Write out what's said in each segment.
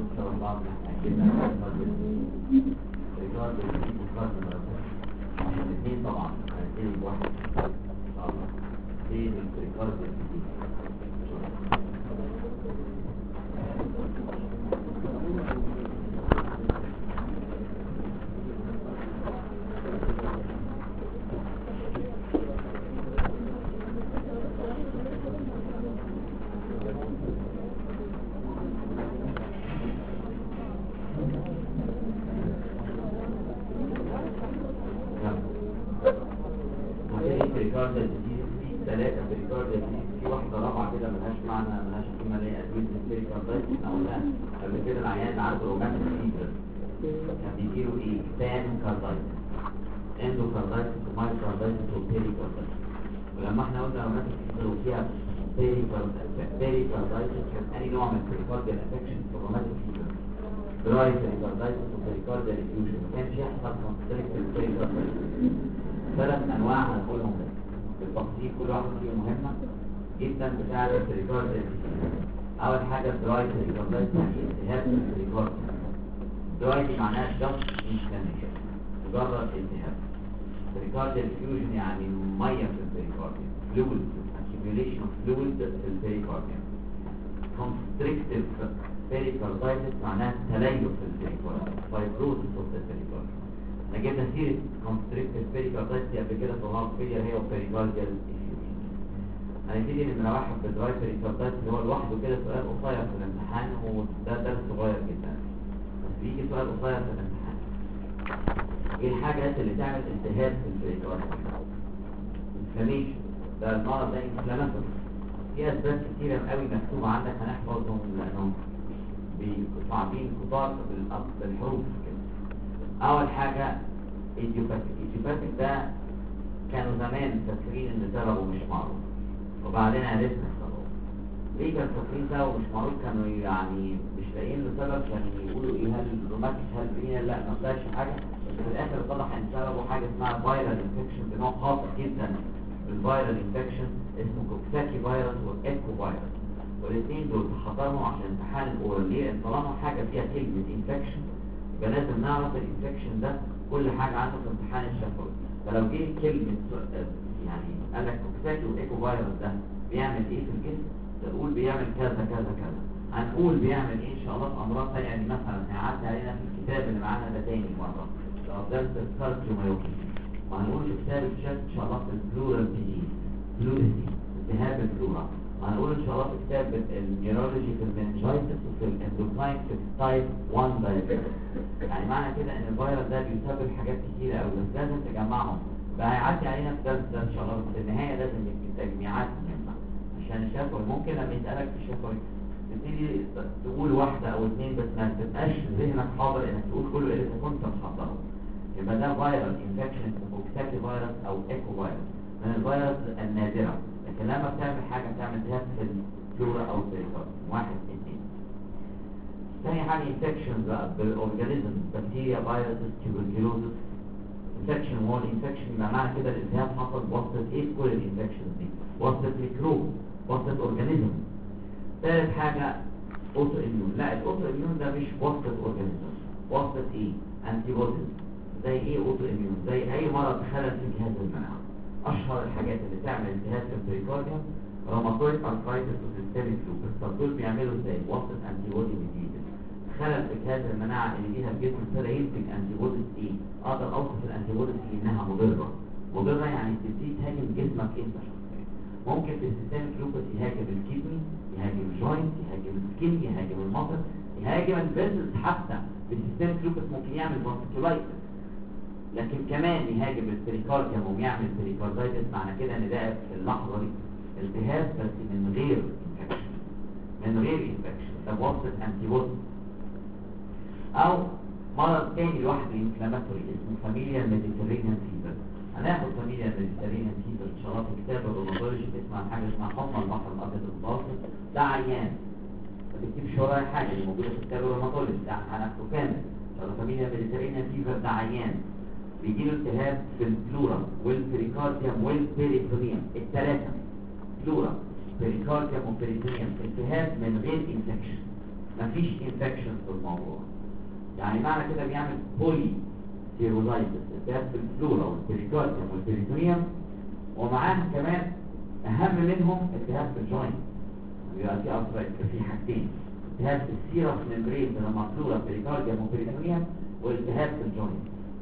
شبه بعض كده ريكارد الاثنين طبعا هنبتدي بواحد ان شاء الله دي ريكارد في واحدة رابعة كده ملهاش معنى ملهاش قيمة اللي هي أدوية البريكاردايتس احنا قلنا قبل كده العيان اللي عنده روماتيك فيبر كان بيجيله ايه؟ بان كاردايتس اندوكاردايتس ومايوكاردايتس وبيريكاردايتس ولما احنا قلنا روماتيك فيبر وفيها بيريكاردايتس كان أي نوع من البريكارديال افكشن في الروماتيك فيبر دراي بيريكاردايتس وبيريكارديال افيوجن ما كانش يحصل كونستريكتيف بيريكاردايتس ثلاث أنواع هنقولهم بس بالتفصيل كل واحدة فيهم مهمة جدا بتاعة البريكارد. أول حاجة دراي بريكاردايتس يعني التهاب في البريكارد. دراي دي معناها جاست انفلاميشن مجرد التهاب. بريكارد فيوجن يعني مية في البريكارد فلويد accumulation of fluid في البريكارد. constrictive pericarditis معناها تليف في البريكارد fibrosis of the pericardium. احنا جبنا سيرة constrictive pericarditis دي قبل كده في الهارت فيلير هي وبريكارديال effusion. هنبتدي من واحد بدراي بريكاردايتس اللي هو لوحده كده سؤال قصير في الامتحان وده درس صغير جدا بس بيجي سؤال قصير في الامتحان. ايه الحاجات اللي تعمل التهاب في البريكارديوم؟ انفلاميشن ده المرض ده انفلاماتوري. في اسباب كتيرة قوي مكتوبة عندك هنحفظهم لانهم صعبين كتار بالحروف كده. اول حاجة ايديوباثيك ده كانوا زمان فاكرين ان سببه مش معروف وبعدين عرفنا سببه. ليه كانوا فاكرين سببه مش معروف؟ كانوا يعني مش لاقيين له سبب، كانوا يقولوا ايه هل الروماتيك هل رينال لا ما طلعش حاجه بس في الاخر اتضح ان سببه حاجه اسمها فايرال انفكشن بنوع خاص جدا الفايرال انفكشن اسمه كوكساكي فيروس والايكو فيروس والاثنين دول تحضرهم عشان امتحان الاورال. ليه؟ طالما حاجه فيها كلمه انفكشن يبقى لازم نعرف الانفكشن ده كل حاجه عنده في امتحان الشفوي. فلو جه كلمه يعني قال لك كوكساكي والايكو فيروس ده بيعمل ايه في الجسم تقول بيعمل كذا كذا كذا. هنقول بيعمل ايه ان شاء الله في امراض ثانيه يعني مثلا هيعدي علينا في الكتاب اللي معانا ده تاني مره لو درس الكارديوميوباثي وهنقول في كتاب الشات ان شاء الله في البلورال ديزيز بلوريسي التهاب البلورا. هنقول ان شاء الله في كتاب النيورولوجي في المننجايتس وفي الاندوكراين في تايب 1 دايابيتس. يعني معنى كده ان الفيروس ده بيسبب حاجات كتيره قوي بس لازم تجمعهم. ده هيعدي علينا في درس ده ان شاء الله بس في النهايه لازم التجميعات مهمه عشان الشفوي. ممكن لما يسالك في الشفوي تبتدي تقول واحده او اثنين بس ما تبقاش ذهنك حاضر انك تقول كله اللي انت كنت محضره. يبقى ده فيروس انفكشن كوكساكي فيروس او ايكو فيروس من الفيروس النادره. لكن لما بتعمل حاجه بتعمل التهاب في الفلورا او البريكارد. واحد اثنين. ثاني حاجه انفكشن بقى بالاورجانيزم بكتيريا فيروس تيوبركلوزس. انفكشن هو الانفكشن يبقى معنى كده الالتهاب حصل بواسطه ايه؟ كل الانفكشنز دي واسطه ميكروب واسطه اورجانيزم. ثالث حاجه اوتو اميون. لا الاوتو اميون ده مش واسطه اورجانيزم واسطه ايه؟ انتي بوديز. زي ايه اوتو اميون؟ زي اي مرض خلل في جهاز المناعه. اشهر الحاجات اللي تعمل التهاب في البريكارديوم روماتويد ارثرايتس وسيستميك لوبس. طب دول بيعملوا ازاي؟ واسطه انتي بودي جديده. خلل في جهاز المناعه اللي فيها الجسم ابتدى ينتج انتي بوديز ايه؟ اقدر اوصف الانتي بوديز انها مضره يعني تبتدي تهاجم جسمك انت شخصيا. ممكن في السيستميك لوبس يهاجم الكدني يهاجم الجوينت يهاجم السكين يهاجم المصل يهاجم الفيسلز. حتى في السيستميك لوبس ممكن يعمل فاسكولايتس لكن كمان يهاجم البريكارديوم ويعمل بريكاردايتس. معنى كده ان ده في اللحظه دي التهاب بس من غير انفكشن ده واسطه انتي بودي. او مرض تاني لوحده انفلاماتوري اسمه فاميليا ميديترينيان فيبر. هناخد فاميليا ميديترينيان فيبر ان شاء الله في كتاب الروماتولوجي اسمها حاجه اسمها حمى البحر الابيض المتوسط. ده عيان ما تكتبش ورايا حاجه اللي موجوده في كتاب الروماتولوجي ده هناخده كامل. فاميليا ميديترينيان فيبر ده عيان بيجيله التهاب في البلورا والبريكارديوم والبيريتونيوم الثلاثه بلورا بريكارديوم وبيريتونيوم التهاب من غير انفكشن مفيش انفكشن في الموضوع. يعني معنى كده بيعمل بولي سيرولايتس، التهاب في الفلورا والبريكارديوم والبريتونيوم، ومعاها كمان اهم منهم التهاب في الجوينت. بيبقى في اصلا في حاجتين، التهاب في السيرس ممبرين لما فلورا بريكارديوم وبريتونيوم، والتهاب في الجوينت.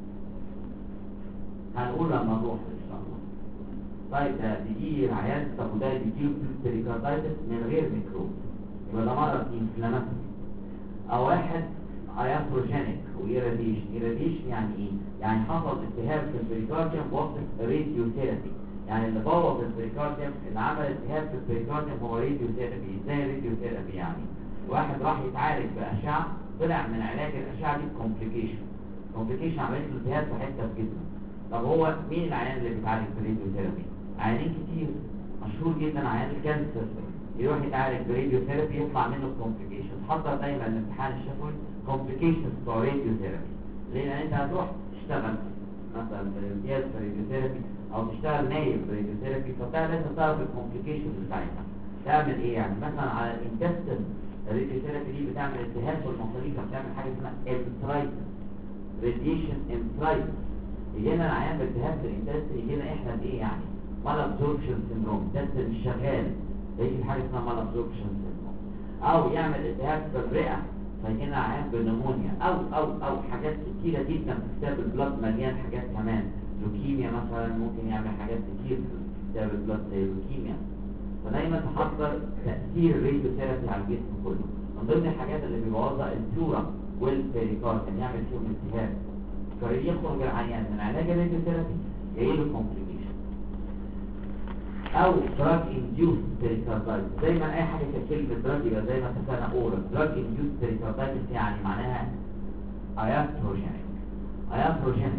هنقول لما نروح ان شاء الله. طيب ده بيجي عيان، طب وده بيجيله بريكاردايتس من غير ميكروب، يبقى ده مرض انفلاماتوري. او واحد اياتروجينيك وايراديشن يعني ايه؟ يعني حصل التهاب في البريكارديوم وقت راديوثيرابي، يعني اللي بوظ البريكارديوم اللي عمل التهاب في البريكارديوم هو راديوثيرابي. ازاي راديوثيرابي؟ يعني واحد راح يتعالج باشعه، طلع من علاج الاشعه دي كومبليكيشن عملت له التهاب في حته في جسمه. طب هو مين العيان اللي بيتعالج براديوثيرابي؟ عيانين كتير، مشهور جدا عيان الكانسر يروح يتعالج براديوثيرابي يطلع منه كومبليكيشن. حضر دايما الامتحان الشفوي كومبليكيشنز بتوع راديوثيرابي. ليه؟ لان انت هتروح تشتغل مثلا امتياز في راديوثيرابي او تشتغل نايب في راديوثيرابي، فبتاع لازم تعرف الكومبليكيشنز بتاعتها. تعمل ايه؟ يعني مثلا على الانتستين الراديوثيرابي دي بتعمل التهاب في المصاريف، بتعمل حاجه اسمها انترايتس، راديشن انترايتس. يجينا العيان بالتهاب في الانتستين، يجينا احنا بايه يعني؟ مال ابزوربشن سيندروم، الانتستين مش شغال، يجي حاجه اسمها مال ابزوربشن سيندروم. او يعمل التهاب في الرئه فيجينا عيان بنمونيا، او حاجات كتيره جدا في كتاب البلاد، مليان حاجات كمان. لوكيميا مثلا ممكن يعمل حاجات كتير في كتاب البلاد زي اللوكيميا. فدايما تحضر تاثير الراديوثيرابي على الجسم كله. من ضمن الحاجات اللي بيبوظها الفلورا والبريكارديوم، يعمل فيهم التهاب، فيخرج العيان من علاج الراديوثيرابي يجيله كومبليكيشن. او دراج انديوس بريكاردايتس. دايما اي حاجه في كلمه دراج يبقى زي ما اتفقنا اورال. دراج انديوس بريكاردايتس يعني معناها اياتروجينيك.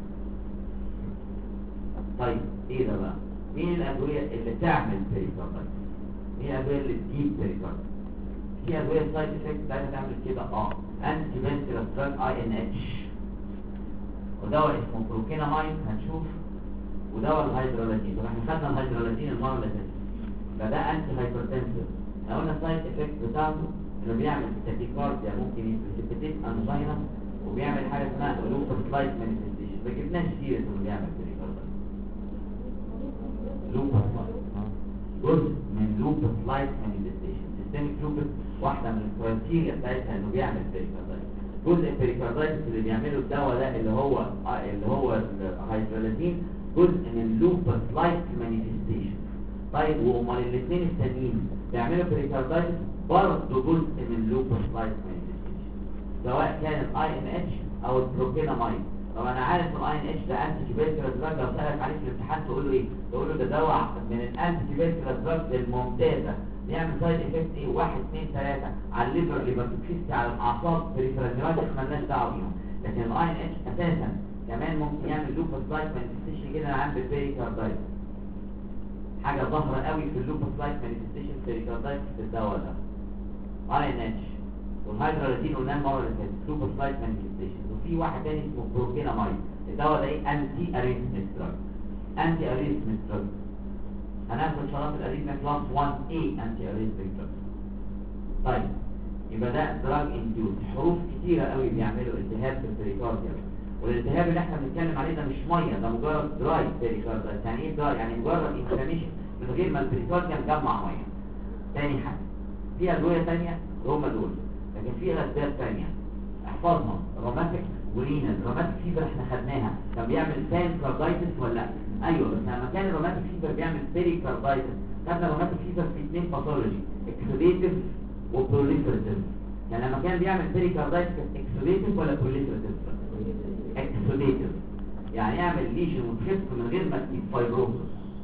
طيب ايه ده بقى؟ مين الادويه اللي تعمل بريكاردايتس؟ مين الادويه اللي تجيب بريكاردايتس؟ في ادويه سايد افكت بتاعتها تعمل كده انتي فنترال دراج INH، ودواء اسمه بروكينامايد هنشوف، ودواء الهيدرالازين. طب احنا خدنا الهيدرالازين المره اللي فاتت، فده انتي هايبرتنسيف. لو قلنا السايد افكت بتاعته انه بيعمل تاكيكارديا، ممكن يبريسيبيتيت انجينا، وبيعمل حاجه اسمها لوبس لايك مانيفستيشن. ما جبناش سيره انه بيعمل تاكيكارديا. لوبس جزء من لوبس لايك مانيفستيشن، سيستميك لوبس واحده من الكرايتيريا بتاعتها انه بيعمل تاكيكارديا. جزء البريكاردايتس اللي بيعمله الدواء ده اللي هو الهيدرالازين جزء من لوبس لايك مانيفستيشن. طيب وامال الاثنين التانيين بيعملوا بريكاردايتس برضه جزء من لوبس لايك مانيفستيشن، سواء كان INH او البروكينامايد. طب انا عارف INH ده انتي تيوبركلوز دراج، لو سالك عليه في الامتحان تقول له ايه؟ تقول له ده دواء من الانتي تيوبركلوز دراج الممتازه، بيعمل سايد افكت ايه؟ 1 2 3 على الليفر، ليفرتوكسيستي، على الاعصاب، بريفرال نيورايتس، مالناش دعوه بيهم. لكن INH اساسا كمان ممكن يعمل لوبس لايك مانيفستيشن كده عند البريكاردايتس. حاجه ظاهره قوي في اللوبس لايك مانيفستيشن بريكاردايتس في الدواء ده INH. والهيدرالازين قلنا المره اللي فاتت لوبس لايك مانيفستيشن. وفي واحد تاني اسمه بروكينامايد، الدواء ده ايه؟ انتي اريثميك دراج. انتي اريثميك دراج هناخد شرط الاريثميك كلاس 1A انتي اريثميك دراج. طيب يبقى ده دراج انديوس. حروف كتيره قوي بيعملوا التهاب في البريكارديوم، والالتهاب اللي احنا بنتكلم عليه ده مش ميه، ده مجرد دراي بريكاردايتس. يعني ايه دراي؟ يعني مجرد انفلاميشن من غير ما البريكارديوم جمع ميه. تاني حاجه في ادويه ثانيه هم دول، لكن في اسباب ثانيه احفظهم. روماتيك ورينال. روماتيك فيبر احنا خدناها، كان بيعمل بانكاردايتس ولا لا؟ ايوه، بس لما كان الروماتيك فيبر بيعمل بيريكاردايتس خدنا روماتيك فيبر في اثنين باثولوجي، اكسوديتيف وبروليفراتيف. يعني لما كان بيعمل بيريكاردايتس اكسوديتيف ولا بروليفراتيف؟ اكسوديتيف، يعني يعمل ليجن وتخف من غير ما تجيب فايبروسس.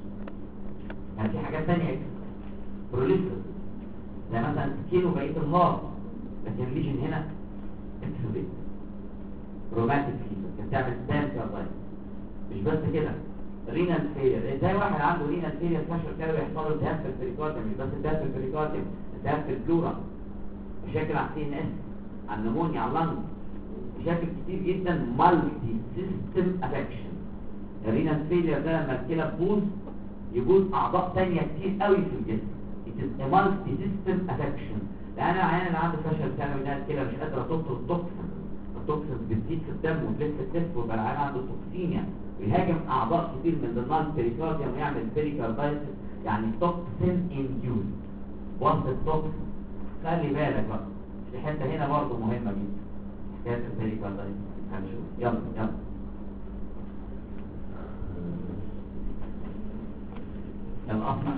يعني في حاجات ثانيه بروليفراتيف زي مثلا سكين وبقيه الهارت، لكن الليجن هنا اكسوديتيف. روماتيك فيبر كانت تعمل بانكاردايتس. مش بس كده، رينال فيلير. ازاي واحد عنده رينال فيلير فشل كده بيحصل له التهاب في البريكارديوم؟ مش بس التهاب في البريكارديوم، التهاب في الفلورا، مشاكل على CNS، على النمونيا، على اللنج، مشاكل كتير جدا، مالتي سيستم افكشن. الرينال فيلير ده لما الكلى تبوظ يبوظ اعضاء ثانيه كتير قوي في الجسم. مالتي سيستم افكشن. لان العيان اللي عنده فشل ثانوي ده الكلى مش قادره تفرز توكسين، التوكسين بتزيد في الدم وتلف ويبقى العيان عنده توكسينيا ويهاجم اعضاء كتير من ضمنها البريكارديوم ويعمل بيريكاردايتس، يعني توكسين انديوز وسط التوكسين. خلي بالك بقى في حته هنا برضه مهمه جدا حكايه البريكاردايتس. هنشوف يلا يلا الأصل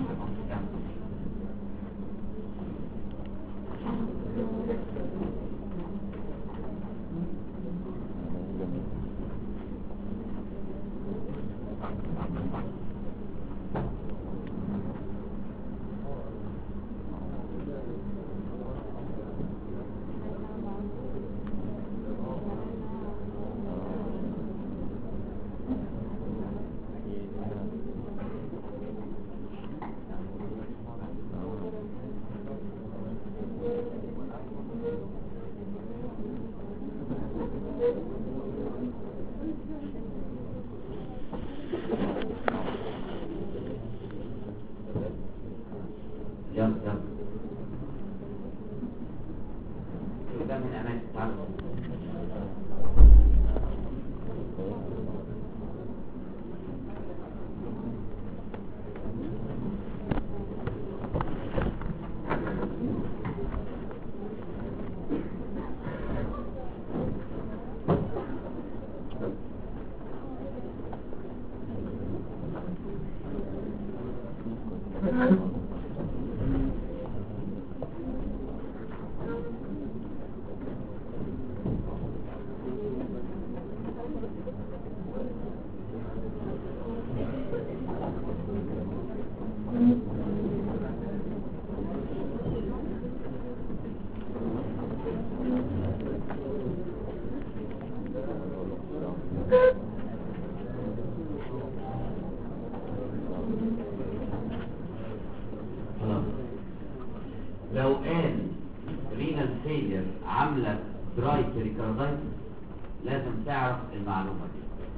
لو قال رينال فيلير عامله دراي بيريكاردايتس لازم تعرف المعلومه دي.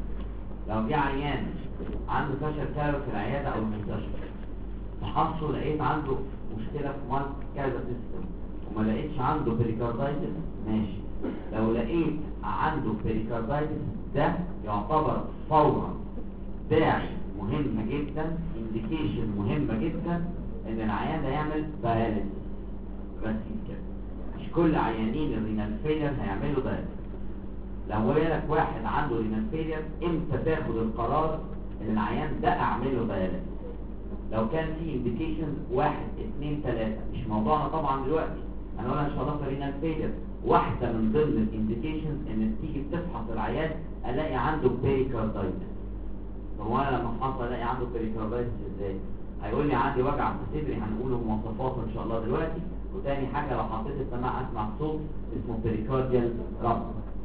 لو في عيان عنده فشل كلوي في العياده او المستشفى فحصه لقيت عنده مشكله في مارك كذا سيستم وما لقيتش عنده بيريكاردايتس ماشي. لو لقيت عنده بيريكاردايتس ده يعتبر فورا داعي مهم جدا، انديكيشن مهمه جدا ان العيان ده يعمل داياليسيس. بس كده مش كل عيانين الرينال فيلير هيعملوا داياليسيس. لو بالك واحد عنده رينال فيلير امتى تاخد القرار ان العيان ده اعمله داياليسيس؟ لو كان في انديكيشن 1 2 3 مش موضوعنا طبعا دلوقتي، انا ولا مش هضيف رينال فيلير. واحده من ضمن الانديكيشنز ان تيجي تفحص العيان الاقي عنده بيريكاردايتس. طب وانا لما افحص الاقي عنده بيريكاردايتس ازاي؟ هيقول لي عندي وجع في صدري، هنقوله مواصفاته ان شاء الله دلوقتي. وتاني حاجه لو حطيت السماعه اسمع صوت اسمه بيريكارديال رب.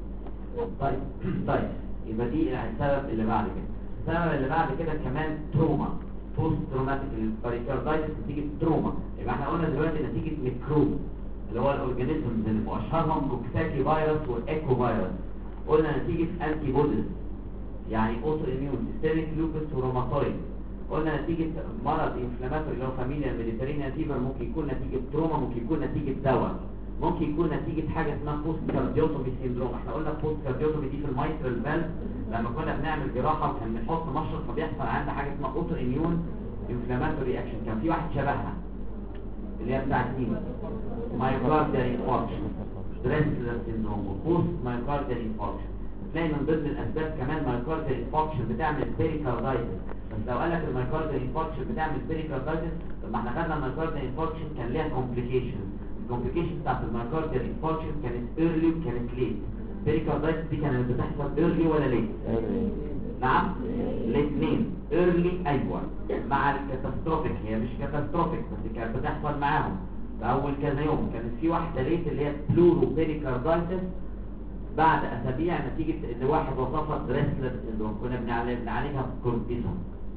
طيب يبقى دي السبب اللي بعد كده. السبب اللي بعد كده كمان تروما، بوست تروماتيك البيريكاردايتس نتيجه تروما. يبقى احنا قلنا دلوقتي نتيجه ميكروب اللي هو الاورجانيزمز اللي اشهرهم كوكساكي فيروس والايكو فيروس. قلنا نتيجه انتي بوديز يعني اوتو اميون سيستميك لوبس وروماتويد. قلنا نتيجه مرض انفلاماتوري اللي هو فاميليا ميديترينيان فيفر، ممكن يكون نتيجه تروما، ممكن يكون نتيجه دواء، ممكن يكون نتيجه حاجه اسمها بوست كارديوتومي سيندروم. احنا قلنا بوست كارديوتومي دي في المايترال فالف لما كنا بنعمل جراحه وكان بنحط مشرط فبيحصل عندنا حاجه اسمها اوتو اميون انفلاماتوري اكشن. كان في واحد شبهها اللي هي بتاعت مين؟ مايوكارديال انفاركشن، دريسلر سيندروم وبوست مايوكارديال انفاركشن. تلاقي من ضمن الاسباب كمان مايوكارديال انفاركشن بتعمل بيريكاردايتس. بس لو قال لك المايوكارديال انفاركشن بتعمل بيريكاردايتس، طب ما احنا خدنا المايوكارديال انفاركشن كان ليها كومبليكيشن. الكومبليكيشن بتاعت المايوكارديال انفاركشن كانت ايرلي وكانت ليت. بيريكاردايتس دي كانت بتحصل ايرلي ولا ليت؟ نعم الاثنين ايرلي ايوه مع الكاتاستروفيك. هي مش كاتاستروفيك بس كانت بتحصل معاهم في اول كذا يوم. كانت في واحده ليت اللي هي بلورو بيريكاردايتس بعد اسابيع نتيجه ان واحد وصفها دريسلر سيندروم كنا بنعالجها بكورتيزون.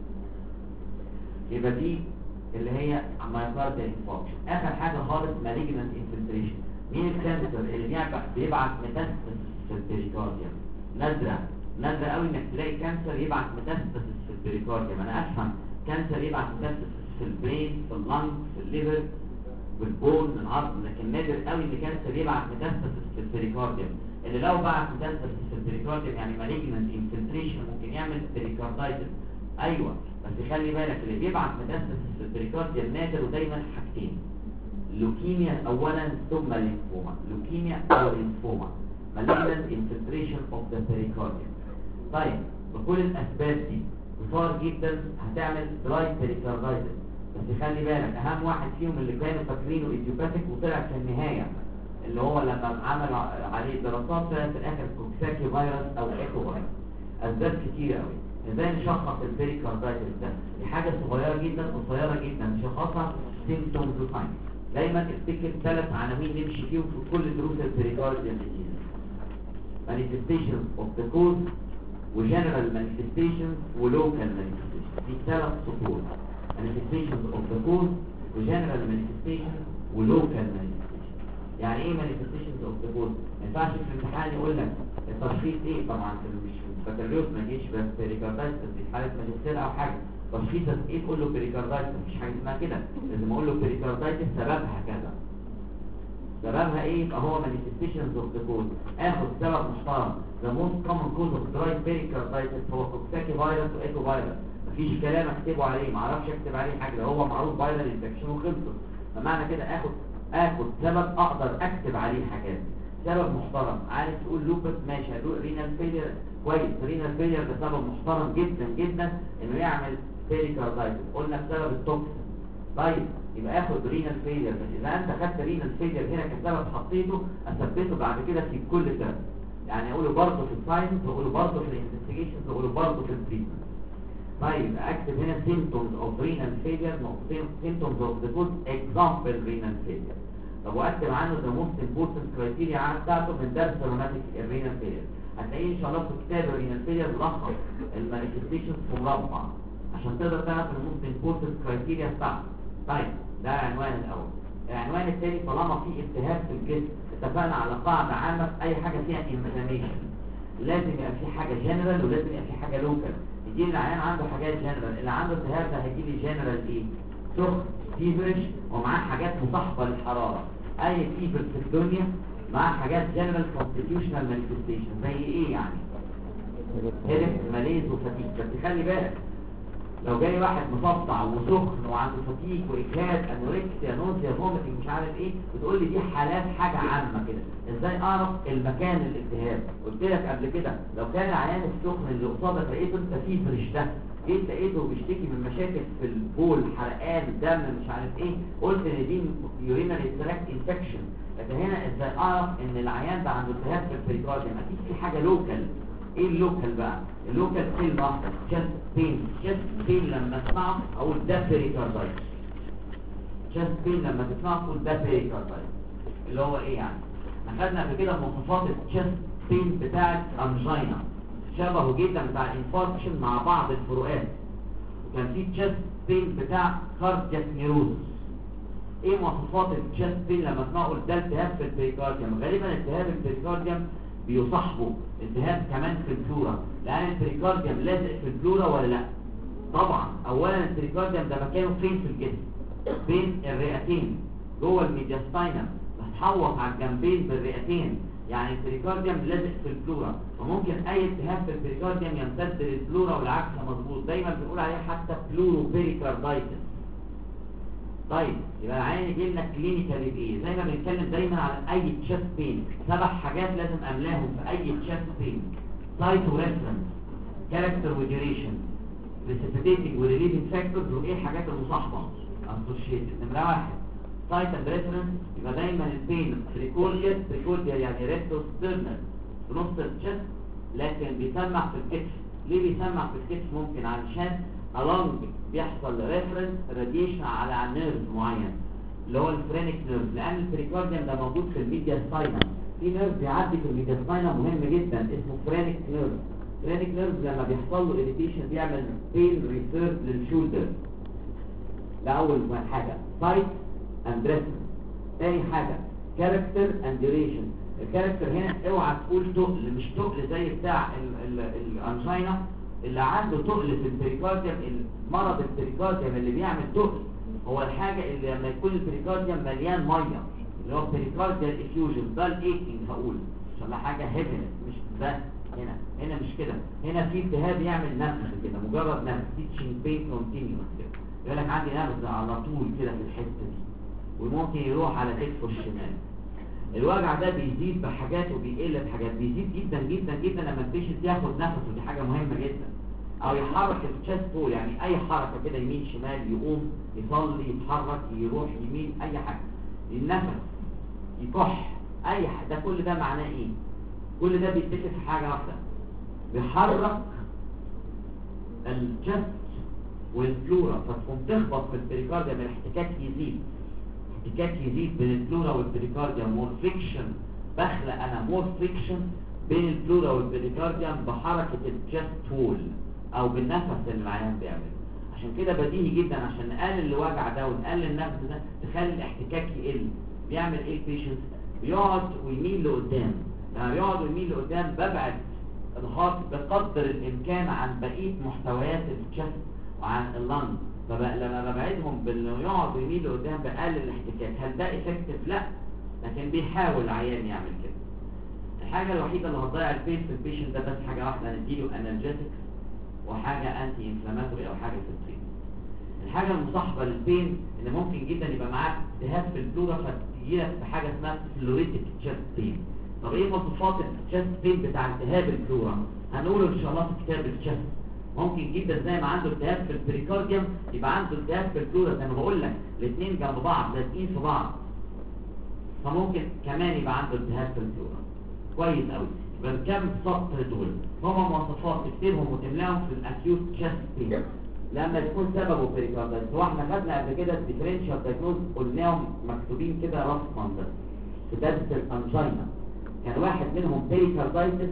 يبقى دي اللي هي مايوكارديال انفاركشن. اخر حاجه خالص مالجنانت انفلتريشن. مين الكانسر اللي بيبعت ميتاستاسيس في البريكارديوم؟ نادرة قوي انك تلاقي كانسر يبعت ميتاستاسيس في البريكارديوم. انا افهم كانسر يبعت ميتاستاسيس في البرين، في اللنج، في الليفر، والبون من عظم، لكن نادر قوي ان كانسر يبعت ميتاستاسيس في البريكارديوم. اللي لو بعت ميتاستاسيس في البريكارديوم يعني مالجنانت انفلتريشن ممكن يعمل بريكاردايتس. ايوه بس خلي بالك اللي بيبعت ميتاستاسيس في البريكارديوم نادر ودايما حاجتين، لوكيميا اولا ثم لينفوما، لوكيميا او لينفوما، malignant infiltration of the pericardium. طيب بكل الاسباب دي كتار جدا هتعمل دراي بيريكاردايتس، بس خلي بالك اهم واحد فيهم اللي كانوا فاكرينه ايديوباثيك وطلع في النهايه اللي هو لما عمل عليه دراسات طلع في الاخر كوكساكي فيروس او ايكو فيروس. اسباب كتيره قوي. ازاي نشخص البيريكاردايتس ده؟ دي حاجه صغيره جدا قصيره جدا نشخصها سيمبتومز وساينز. دايما افتكر 3 عناوين نمشي فيهم في كل دروس البيريكارديال ديزيز: manifestations of the cause وجنرال manifestations ولوكال manifestations. دي 3 سطور: manifestations of the cause وجنرال manifestations ولوكال manifestations. يعني ايه manifestations of the cause؟ ما ينفعش في الامتحان يقول لك التشخيص ايه، طبعا مش بكالوريوس ما يجيش بس بيريكاردايتس دي حاله ماجستير او حاجه، تشخيصك ايه تقول له بيريكاردايتس؟ مفيش حاجه اسمها كده، لازم اقول له بيريكاردايتس سببها كذا. سببها ايه؟ يبقى هو manifestations of the cause. اخد سبب محترم. the most common cause of dry pericarditis هو كوكساكي فيروس وايكو فيروس. مفيش كلام اكتبه عليه، معرفش اكتب عليه حاجه، ده هو معروف فيرال انفكشن وخلصت. فمعنى كده اخد سبب اقدر اكتب عليه حاجات. سبب محترم. عايز تقول لوبس ماشي، هتقول رينال فيلير كويس، رينال فيلير ده سبب محترم جدا جدا انه يعمل بيريكاردايتس. قلنا بسبب التوكسين. طيب يبقى اخد رينال فيلير، بس اذا انت خدت رينال فيلير هنا كسبب حطيته اثبته بعد كده في كل سبب. يعني اقوله برضه في الساينس واقوله برضه في الانفستيجيشنز واقوله برضه في التريتمنت. طيب اكتب هنا symptoms of renal failure نقطتين symptoms of the good example renal failure. طب واكتب عنه the most important criteria بتاعته من درس روماتيك الرينال failure. هتلاقيه ان شاء الله في كتاب الرينال failure ملخص المانيفستيشنز في مربع عشان تقدر تعرف الموست امبورتنت كرايتيريا بتاعته. طيب ده العنوان الاول. العنوان الثاني طالما في التهاب في الجسم اتفقنا على قاعده عامه في اي حاجه فيها انفلاميشن لازم يبقى في حاجه جنرال ولازم يبقى في حاجه لوكال. يجي العيان عنده حاجات جنرال، اللي عنده التهاب ده هيجي لي جنرال ايه؟ سخن فيفرش ومعاه حاجات مصاحبه للحراره. اي فيفر في الدنيا معاه حاجات جنرال كونستيتيوشنال مانيفستيشن زي ايه يعني؟ هيرف ماليز وفتيك. بس خلي بالك لو جاي واحد مصدع وسخن وعنده فتيك واجهاد انوركسيا نوزيا فوميتنج مش عارف ايه، بتقول لي دي حالات حاجه عامه كده. ازاي اعرف المكان الالتهاب؟ قلت لك قبل كده لو كان العيان السخن اللي قصادك لقيته انت فيفرش ده جيت لقيته بيشتكي من مشاكل في البول، حرقان، دم، مش عارف ايه، قلت ان دي يورينري تراكت انفكشن. لكن هنا ازاي اعرف ان العيان ده عنده التهاب في البريكارديوم؟ اكيد في حاجه لوكال. ايه اللوكال بقى؟ اللوكال كلمه واحده، تشست بين. تشست بين لما اسمعه اقول ده بيريكاردايتس. تشست بين لما تسمعه تقول ده بيريكاردايتس. اللي هو ايه يعني؟ اخدنا قبل كده مواصفات التشست بين بتاعه انجينا شبهه جدا بتاع الانفاركشن مع بعض الفروقات. وكان في تشست بين بتاع كاردياك نيروزس. ايه مواصفات التشست بين لما اسمعه اقول ده التهاب في البريكارديوم؟ غالبا التهاب البريكارديوم بيصاحبه التهاب كمان في البلورا، لان البريكارديوم لازق في البلورا ولا لا؟ طبعا. اولا البريكارديوم ده مكانه فين في الجسم؟ بين الرئتين جوه الميدياستاينم، متحوط على الجنبين بالرئتين، يعني البريكارديوم لازق في البلورا، وممكن اي التهاب في البريكارديوم يمتد للبلورا والعكس مظبوط. دايما بنقول عليه حتى بلورو بيريكاردايتس. طيب يبقى العيان يجي لنا كلينيكالي بايه؟ زي ما بنتكلم دايما على اي تشست بين 7 حاجات لازم املاهم في اي تشست بين: سايت وريفرنس، كاركتر وديوريشن، بريسيبيتيتنج وريليفنج فاكتورز، وايه الحاجات المصاحبه اسوشيتد. نمره 1 سايت اند ريفرنس. يبقى دايما البين بريكورديال يعني ريكتوسترنال في نص التشست، لكن بيسمع في الكتف. ليه بيسمع في الكتف؟ ممكن علشان along بيحصل ريفرنس راديشن على نيرف معين اللي هو الفرينيك نيرف، لان البريكارديوم ده موجود في الميدياستاينم. في نيرف بيعدي في الميدياستاينم مهم جدا اسمه فرينيك نيرف. فرينيك نيرف لما بيحصل له اريتيشن بيعمل بين ريفير للشولدر. ده اول حاجه سايت اند ريفرنس. تاني حاجه كاركتر اند ديوريشن. الكاركتر هنا اوعى تقول تقل، مش تقل زي بتاع الانجينا اللي عنده تقل في البريكارديوم. المرض البريكارديوم اللي بيعمل تقل هو الحاجه اللي لما يكون البريكارديوم مليان ميه اللي هو بريكارديال افيوجن ده الايكنج هقول عشان حاجه هيفنس مش ده. هنا مش كده، هنا في التهاب يعمل نفس كده مجرد نفس تيتشنج بين كونتينيوس كده يقول لك عندي نفس على طول كده في الحته دي وممكن يروح على كتفه الشمال. الوجع ده بيزيد بحاجات وبيقل بحاجات، بيزيد جدا جدا جدا لما البيشنت ياخد نفسه ودي حاجه مهمه جدا او يحرك التشست بول يعني اي حركه كده يمين شمال يقوم يصلي يتحرك يروح يمين اي حاجه النفس يكح اي حاجه ده كل ده معناه ايه؟ كل ده بيتفق في حاجه واحده بيحرك الجست والفلورا فتقوم تخبط في البريكارديوم الاحتكاك يزيد بين الفلورا والبريكارديوم مور فيكشن بخلق انا مور فيكشن بين الفلورا والبريكارديوم بحركه الجست وول او بالنفس اللي العيان بيعمله. عشان كده بديهي جدا عشان نقلل الوجع ده ونقلل النفس ده تخلي الاحتكاك يقل. بيعمل ايه البيشنت؟ بيقعد ويميل لقدام. لما بيقعد ويميل لقدام ببعد الهارت بقدر الامكان عن بقيه محتويات الجست وعن اللنج لما ببعدهم بانه يقعد ويميل لقدام بقلل الاحتكاك. هل ده افكتيف؟ لا، لكن بيحاول العيان يعمل كده. الحاجه الوحيده اللي هتضيع البيس في البيشنت ده بس حاجه واحده نديله انالجيتكس وحاجه انتي انفلاماتوري او حاجه في البين. الحاجه المصاحبه للبين ان ممكن جدا يبقى معاك التهاب في البلورا فتجيلك بحاجه اسمها فلوريتك تشست بين. طب ايه مواصفات التشست بين بتاع التهاب البلورا؟ هنقوله ان شاء الله في كتاب التشست. ممكن جدا زي ما عنده التهاب في البريكارديوم يبقى عنده التهاب في البلورا زي ما بقول لك الاثنين جنب بعض لازقين في بعض فممكن كمان يبقى عنده التهاب في البلورا. كويس قوي. يبقى كام سطر دول هم مواصفات تكتبهم وتملاهم في الاكيوت تشست بين لما يكون سببه بريكارديوم. واحنا خدنا قبل كده الديفرنشال دايجنوز قلناهم مكتوبين كده رسما بس في درس الانجينا. كان واحد منهم بريكارديتس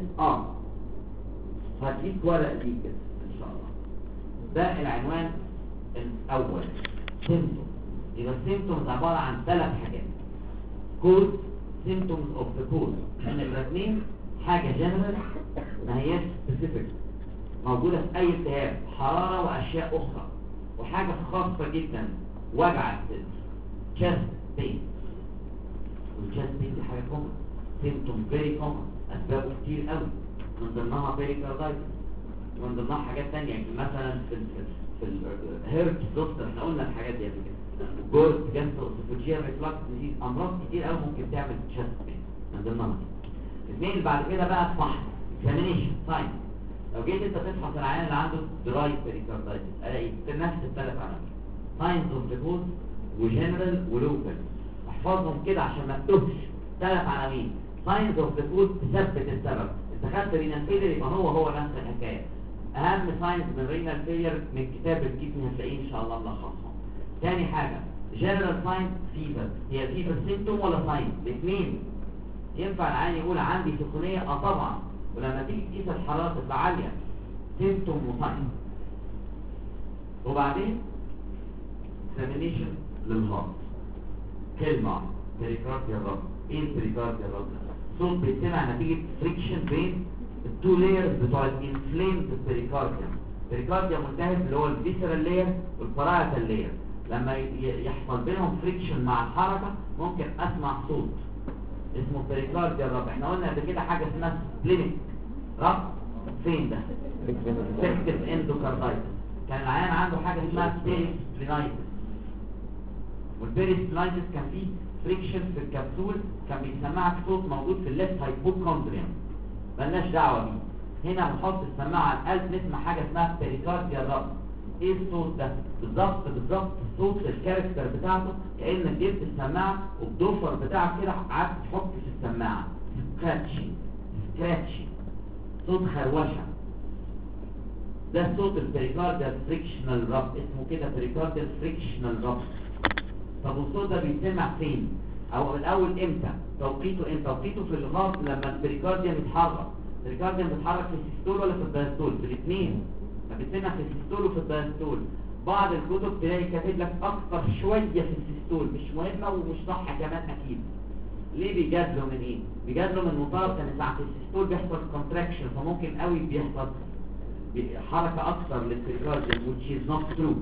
هتجيب ورق ليك كده ان شاء الله. ده العنوان الاول سيمتوم. يبقى السيمتومز عباره عن 3 حاجات. كوز سيمتومز اوف ذا كوز نمره 2 حاجه جنرال ما هياش سبيسيفيك موجوده في اي التهاب حراره واشياء اخرى وحاجه خاصه جدا وجع الشست بين. والشست بين دي حاجه كومن سيمتوم فيري كومن اسبابه كتير قوي من ضمنها بريكاردايتس ومن ضمنها حاجات ثانيه يعني مثلا في الهيرت زوستر احنا قلنا الحاجات دي قبل كده جورد جاستروسوفاجيال ريفلكس دي امراض كتير قوي ممكن تعمل تشست بين من ضمنها. الاثنين اللي بعد كده بقى فحص اكزامينيشن ساينس. لو جيت انت تفحص العيان اللي عنده دراي بريكاردايتس الاقي نفس الثلاث عناصر ساينس اوف ذا كوز وجنرال ولوكال. احفظهم كده عشان ما تتوهش. 3 عناوين ساينس اوف ذا كوز تثبت السبب. انت خدت رينال فيلير يبقى هو نفس الحكايه. اهم ساينس من رينال فيلير من كتاب الكيدني هتلاقيه ان شاء الله ملخصهم. ثاني حاجه جنرال ساينس فيفر. هي فيفر سيمتوم ولا ساينس؟ الاثنين. ينفع العيان يقول عندي سخونيه؟ طبعا. ولما تيجي تقيس الحراره تبقى عاليه سيمتوم وساينس. وبعدين اكزامينيشن للهارت. كلمه بريكارديال رب. ايه البريكارديال رب؟ صوت بيتسمع نتيجه فريكشن بين التو لايرز بتوع الانفليمد بريكارديوم. البريكارديوم ملتهب اللي هو الفيسرال لاير والبارايتال لاير. لما يحصل بينهم فريكشن مع الحركه ممكن اسمع صوت اسمه بريكارديال رب. احنا قلنا قبل كده حاجه اسمها سبلينيك رب. فين ده؟ فيكتيف اندوكاردايتس. كان العيان عنده حاجه اسمها بيريسبلينايتس. والبيريسبلينايتس كان فيه فريكشن في الكبسول كان بيسمعك صوت موجود في الليفت هايبوكوندريوم مالناش دعوه بيه. هنا بنحط السماعه على القلب نسمع حاجه اسمها بريكارديال رب. ايه الصوت ده؟ بالظبط الصوت الكاركتر بتاعته كانك جبت السماعه والدوفر بتاعك كده قعدت تحط في السماعه سكراتشي صوت خروشه. ده صوت البريكارديال فريكشنال رب اسمه كده بريكارديال فريكشنال رب. طب والصوت ده بيتسمع فين؟ او الاول امتى؟ توقيته امتى؟ توقيته في الهارت لما البريكارديوم يتحرك. البريكارديوم بيتحرك في السيستول ولا في الدايستول؟ في الاثنين. فبيتسمع في السيستول وفي الدايستول. بعض الكتب تلاقي كاتب لك اكتر شويه في السيستول مش مهمه ومش صح كمان اكيد. ليه بيجادلوا من ايه؟ بيجادلوا من مطالب كان ساعه السيستول بيحصل كونتراكشن فممكن قوي بيحصل حركه اكثر للبريكارديوم which is not true.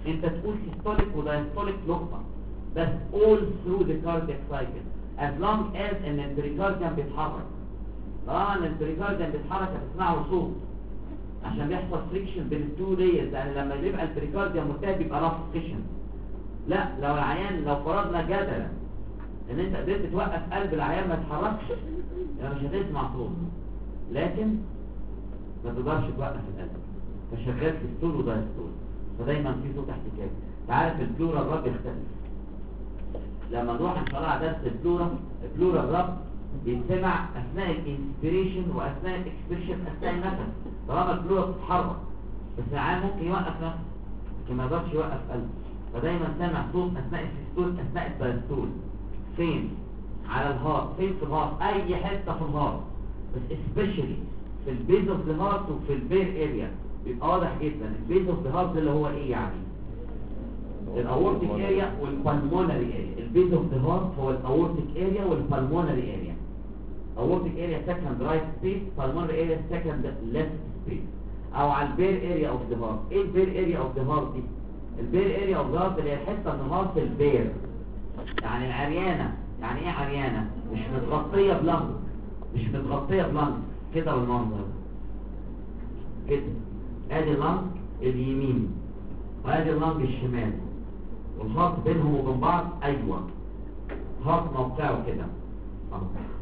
انت تقول سيستوليك ودايستوليك نقطه، بس all through the cardiac cycle as long as ان البريكارديوم بيتحرك. طبعا البريكارديوم بيتحرك هتسمعوا صوت عشان بيحصل فريكشن بين التو لايرز، يعني لما بيبقى البريكارديوم ملتهب بيبقى رف فريكشن. لا لو العيان، لو فرضنا جدلا ان انت قدرت توقف قلب العيان ما يتحركش، يعني مش هتسمع صوت، لكن ما تقدرش توقف القلب، فشغال في ستول ودايستول، فدايما في صوت احتكاك. تعرف البلورا الرب يختلف، لما نروح ان شاء الله على درس البلورا الرب بيتسمع اثناء الانسبيريشن واثناء الاكسبريشن اثناء النفس، طالما البلورا بتتحرك، بس العيان ممكن يوقف نفسه لكن ما يقدرش يوقف قلبه، فدايما سامع صوت اثناء السيستول اثناء الدايستول. فين؟ على الهارت. فين في الهارت؟ اي حته في الهارت، بس especially في البيز اوف ذا هارت وفي البير اريا بيبقى واضح جدا. البيز اوف ذا هارت اللي هو ايه يعني؟ الاورتيك اريا والبالمونري اريا. البيز اوف ذا هارت هو الاورتيك اريا والبالمونري اريا. اورتيك اريا سكند رايت سبيس، بالمونري اريا سكند ليفت سبيس. او على البير اريا اوف ذا هارت. ايه البير اريا اوف ذا هارت دي؟ البير اريا اوف ذا هارت اللي هي الحته من الهارت البير، يعني العريانه. يعني ايه عريانه؟ مش متغطيه بلنج، مش متغطيه بلنج كده بالمنظر كده. ادي اللنج اليمين وادي اللنج الشمال، والخط بينهم وبين بعض ايوه خط موقعه كده اهو.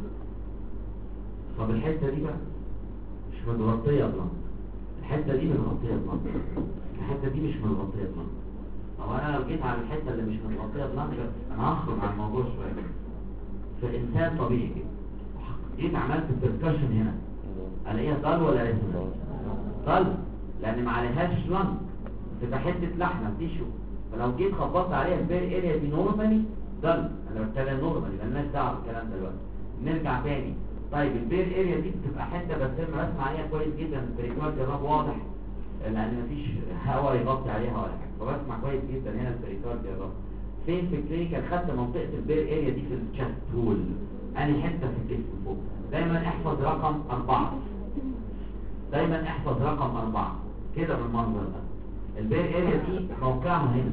طب الحته دي بقى مش متغطيه بلنج، الحته دي متغطيه بلنج، الحته دي مش متغطيه بلنج. هو انا لو جيت على الحته اللي مش متغطيه بلنج انا هخرج عن الموضوع شويه. فالانسان طبيعي كده جيت عملت بركشن هنا الاقيها ضل ولا لسه؟ ضل، لان ما عليهاش لنج، تبقى حته لحمه تيشو. فلو جيت خبطت عليها البير اريا دي نورمالي ضل. انا بتكلم نورمالي مالناش دعوه بالكلام ده دلوقتي. نرجع تاني. طيب البير اريا دي بتبقى حته بس رسم عليها كويس جدا، البريكارديوم الراب واضح لان مفيش هواء يغطي عليها ولا حاجه، فبسمع كويس جدا هنا البريكارديوم الراب. فين في الكلينيكال خدت منطقه البير اريا دي في الشست هول، انهي حته في الجسم فوق. دايما احفظ رقم 4، دايما احفظ رقم 4 كده بالمنظر ده. البير اريا دي موقعها هنا.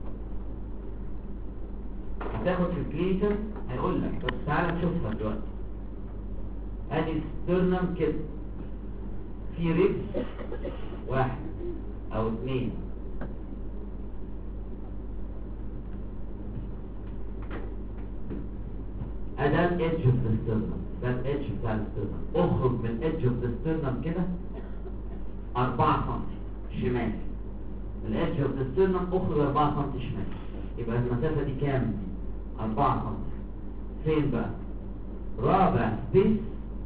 هتاخد في الكلينيكال هيقول لك، بس تعالى نشوفها دلوقتي. ادي السترنم كده، في ريبس 1 أو 2، ده الادج اوف ذا سترنم، ده الادج بتاع السترنم. اخرج من الادج اوف ذا سترنم كده 4 سم شمال. الادج اوف ذا سترنم اخرج 4 سم شمال، يبقى المسافه دي كام؟ 4 سم. فين بقى؟ رابع سبيس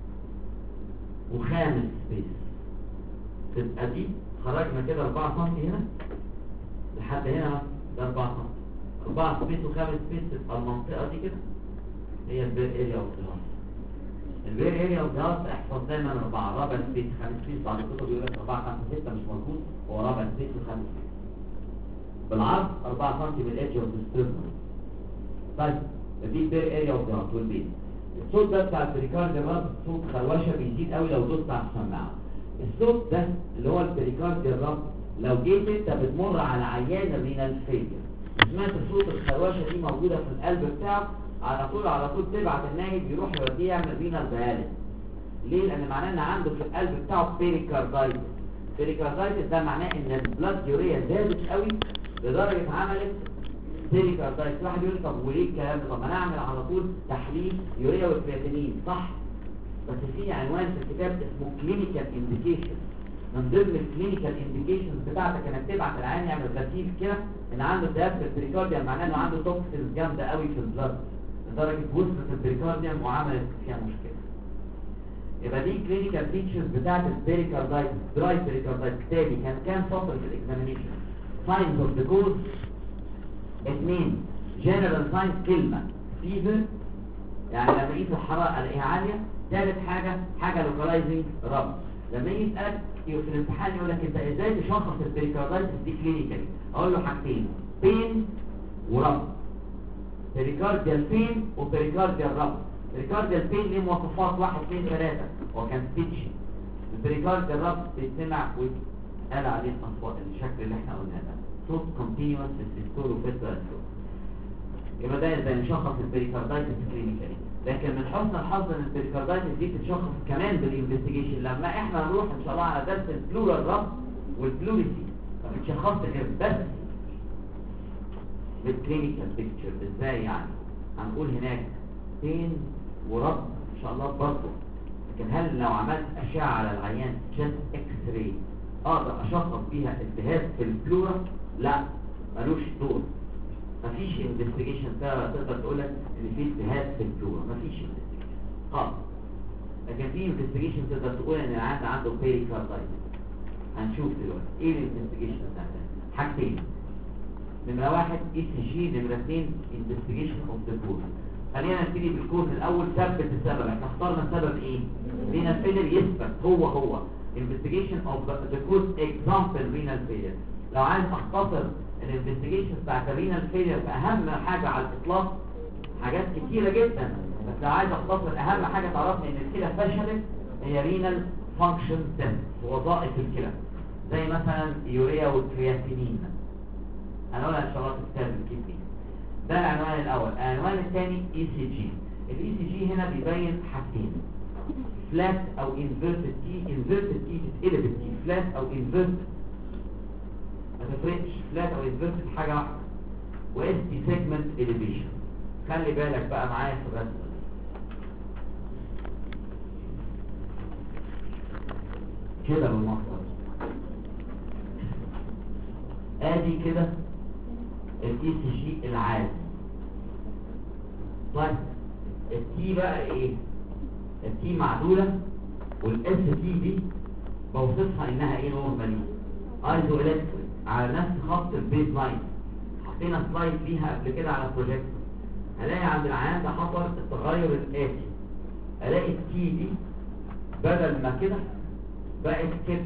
وخامس سبيس. تبقى دي خرجنا كده 4 سم هنا لحد هنا، ده 4 سم. 4 سبيس وخامس سبيس، تبقى المنطقه دي كده هي البير اريا اوف ذا هارت. البير اريا اوف ذا هارت احفظ دايما 4، رابع سبيس خامس سبيس. بعد كده بيقول لك 4 5 6 مش موجود، هو رابع سبيس وخامس سبيس. بالعرض 4 سم من الادج اوف ذا سترنم. طيب دي البير اريا اوف ذا هارت والبيت. الصوت ده بتاع البريكارديوم صوت خروشه بيزيد قوي لو دوست على السماعه. الصوت ده اللي هو البريكارديوم لو جيت انت بتمر على عيان الرينال فيلير سمعت صوت الخروشه دي موجوده في القلب بتاعه، على طول تبعت النايب يروح يوديه يعمل رينال دياليز. ليه؟ لان معناه ان عنده في القلب بتاعه بيريكاردايتس. بيريكاردايتس ده معناه ان البلاد يوريا زادت قوي لدرجه عملت بيريكاردايتس. واحد يقول لي طب وليه الكلام ده؟ طب انا اعمل على طول تحليل يوريا والكرياتينين، صح؟ بس في عنوان في الكتاب اسمه كلينيكال انديكيشن. من ضمن الكلينيكال انديكيشنز بتاعتك انك تبعت العيان يعمل غسيل كده ان عنده التهاب في البريكارديوم، معناه انه عنده توكسينز جامده قوي في البلاد لدرجه وصلت البريكارديوم وعملت فيها مشكله. يبقى دي كلينيكال فيتشرز بتاعت البريكاردايتس، دراي بريكاردايتس. تاني كان فتره في الاكزامينيشن. ساينز اوف ذا كوز 2 جنرال ساينز كلمه فيفر، يعني لما يقيس الحراره الاقيها عاليه. ثالث حاجه لوكالايزنج رب. لما يجي يسالك في الامتحان يقول لك انت ازاي تشخص البريكاردايتس دي كلينيكالي؟ اقول له حاجتين، بين ورب. بريكارديال بين وبريكارديال رب. بريكارديال بين ليه مواصفات 1 2 3 وكان ستيتش. البريكارديال رب بيتسمع ويتقال عليه الاصوات الشكل اللي احنا قلناه ده. صوت كونتينوس في السيستول وفي الترانسفير. يبقى ده زي نشخص البريكاردايتس كلينيكالي. لكن من حسن الحظ ان البريكاردايتس دي بتشخص كمان بالانفستيجيشن لما احنا نروح ان شاء الله على درس البلورال رب والبلوريسي، ما بتشخصش غير بس بالكلينيكال بيكتشر. ازاي يعني؟ هنقول هناك بين ورب ان شاء الله برضه، لكن هل لو عملت اشعه على العيان جست اكس راي اقدر اشخص بيها التهاب في البلورا؟ لا، ملوش دور. مفيش انفستيجيشن تقدر تقول لك ان في التهاب في البلورا، مفيش انفستيجيشن خالص. لكن في انفستيجيشن تقدر تقول ان العيان عنده بيريكاردايتس. هنشوف دلوقتي ايه الانفستيجيشن بتاعتها. حاجتين، نمرة 1 ECG، نمرة 2 investigation of the cause. خلينا نبتدي بالكوز الأول. ثبت السبب. احنا اخترنا السبب ايه؟ renal failure يثبت هو investigation of the cause example renal failure. لو عايز اختصر الانفستيجيشن بتاعت الرينال failure في أهم حاجة على الإطلاق، حاجات كتيرة جدا، بس لو عايز اختصر أهم حاجة تعرفني إن الكلى فشلت هي renal function test، وظائف الكلى، زي مثلا يوريا والكرياتينين. هنقولها ان شاء الله في كتاب الكيدني. ده العنوان الاول. العنوان الثاني ECG. ECG هنا بيبين حاجتين، فلات او انفيرتد تي. انفيرتد تي تتقلب التي، فلات او انفيرتد ما تفرقش، فلات او انفيرتد حاجه واحده. واس تي سيجمنت اليفيشن. خلي بالك بقى معايا في الرسمه دي كده بالمنظر. ادي كده الاي سي جي العادي. طيب التي بقى ايه؟ التي معدوله، والاس تي دي بوصفها انها ايه نورمالي؟ ايزو الكتريك على نفس خط البيز لاين. حطينا سلايد ليها قبل كده على البروجيكتور. هلاقي عند العيان ده حصل التغير الاتي، الاقي التي دي بدل ما كده بقت كده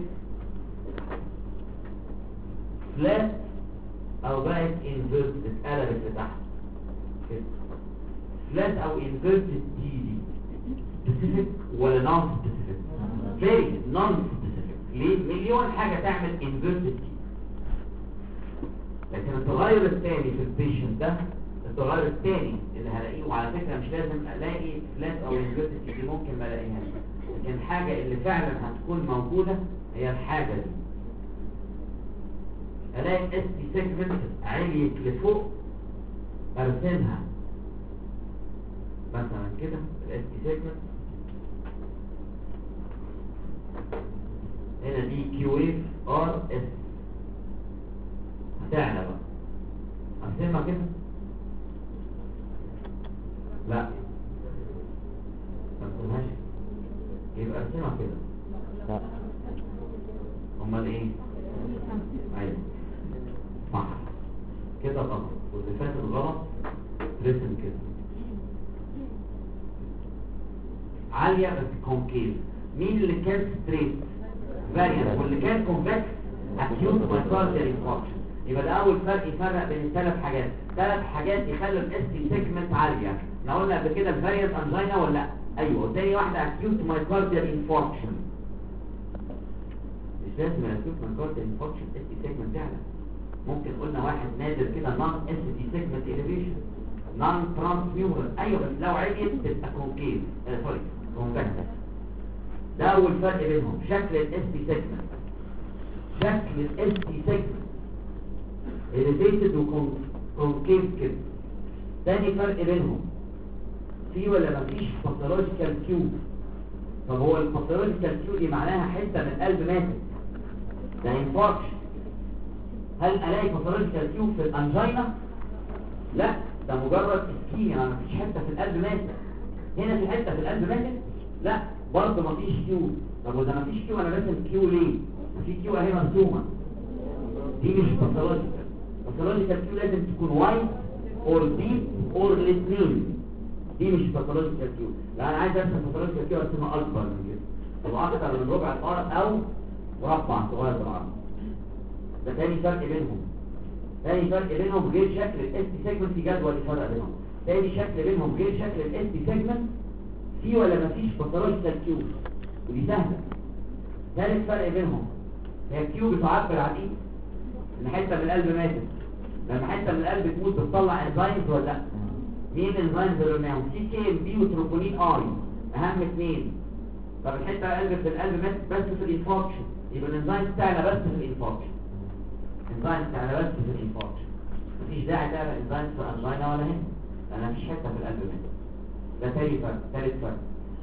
فلات، او بقت انفيرتد اتقلبت لتحت كده. فلات او انفيرتد تي دي سبيسيفيك ولا نون سبيسيفيك؟ فيري نون سبيسيفيك. ليه؟ مليون حاجه تعمل انفيرتد تي. لكن التغير الثاني في البيشنت ده، التغير الثاني اللي هلاقيه، وعلى فكره مش لازم الاقي فلات او انفيرتد تي دي، ممكن ما الاقيهاش، لكن الحاجه اللي فعلا هتكون موجوده هي الحاجه دي. الاقي الاس تي سيجمنت عليت لفوق، ارسمها مثلا كده. الاس تي سيجمنت هنا دي كيو اف ار اس، هتعلى بقى. ارسمها كده؟ لا ما ارسمهاش، يبقى ارسمها كده. لا امال ايه؟ ايوه صح كده غلط، واللي فات الغلط رسم كده عالية بس كونكيف. مين اللي كان ستريت فاريانت، واللي كان كونفكس اكيوت مايكارديال انفاركشن؟ يبقى ده اول فرق يفرق بين الثلاث حاجات. ثلاث حاجات يخلوا الاس تي سيجمنت عالية. احنا قلنا قبل كده الفاريانت انجينا ولا لا؟ ايوه. وتاني واحدة اكيوت مايكارديال انفاركشن. مش لازم الاكيوت مايكارديال انفاركشن اس تي سيجمنت تعلى. ممكن قلنا واحد نادر كده نون اس تي سيجمنت اليفيشن، نون ترانسميورال. ايوه بس لو عليت تبقى كونكيف سوري كونفكس. ده اول فرق بينهم، شكل الاس تي سيجمنت. شكل الاس تي سيجمنت اليفيتد وكونكيف كده. تاني فرق بينهم، في ولا مفيش باثولوجيكال كيو؟ طب هو الباثولوجيكال كيو دي معناها حته من القلب ماتت، ده انفاركشن. هل الاقي باثولوجيكال كيو في الانجينا؟ لا، ده مجرد اسكيميا، ما فيش حته في القلب ماتت. هنا في حته في القلب ماتت؟ لا برضه ما فيش كيو. طب وده ما فيش كيو انا راسم كيو ليه؟ ما في كيو اهي مرسومه، دي مش باثولوجيكال. باثولوجيكال كيو لازم تكون وايت اور ديب اور الاثنين، دي مش باثولوجيكال كيو. لا انا عايز ارسم باثولوجيكال كيو ارسمها اكبر من كده، تبقى اكتر من ربع الارض او مربع صغير بالعرض. ده تاني فرق بينهم. تاني فرق بينهم غير شكل الاس تي سيجمنت، في جدول يفرق بينهم. تاني شكل بينهم غير شكل الاس تي سيجمنت، في ولا مفيش باثولوجيكال كيو، ودي سهله. ثالث فرق بينهم، هي الكيو بتعبر عن ايه؟ ان حته من القلب ماتت. لما حته من القلب تموت بتطلع انزيمز ولا لا؟ مين الانزيمز اللي قلناهم؟ سي كي ام بي وتروبونين اي، اهم اثنين. طب الحته في القلب ماتت بس في الانفاركشن، يبقى الانزيم بتاعنا بس في الانفاركشن. الانزيم بتاعنا بس في الانفاركشن، مفيش داعي تعمل انزيم في انجينا ولا هنا، لان مفيش حته في القلب ماتت. ده تاني فرق. ثالث فرق.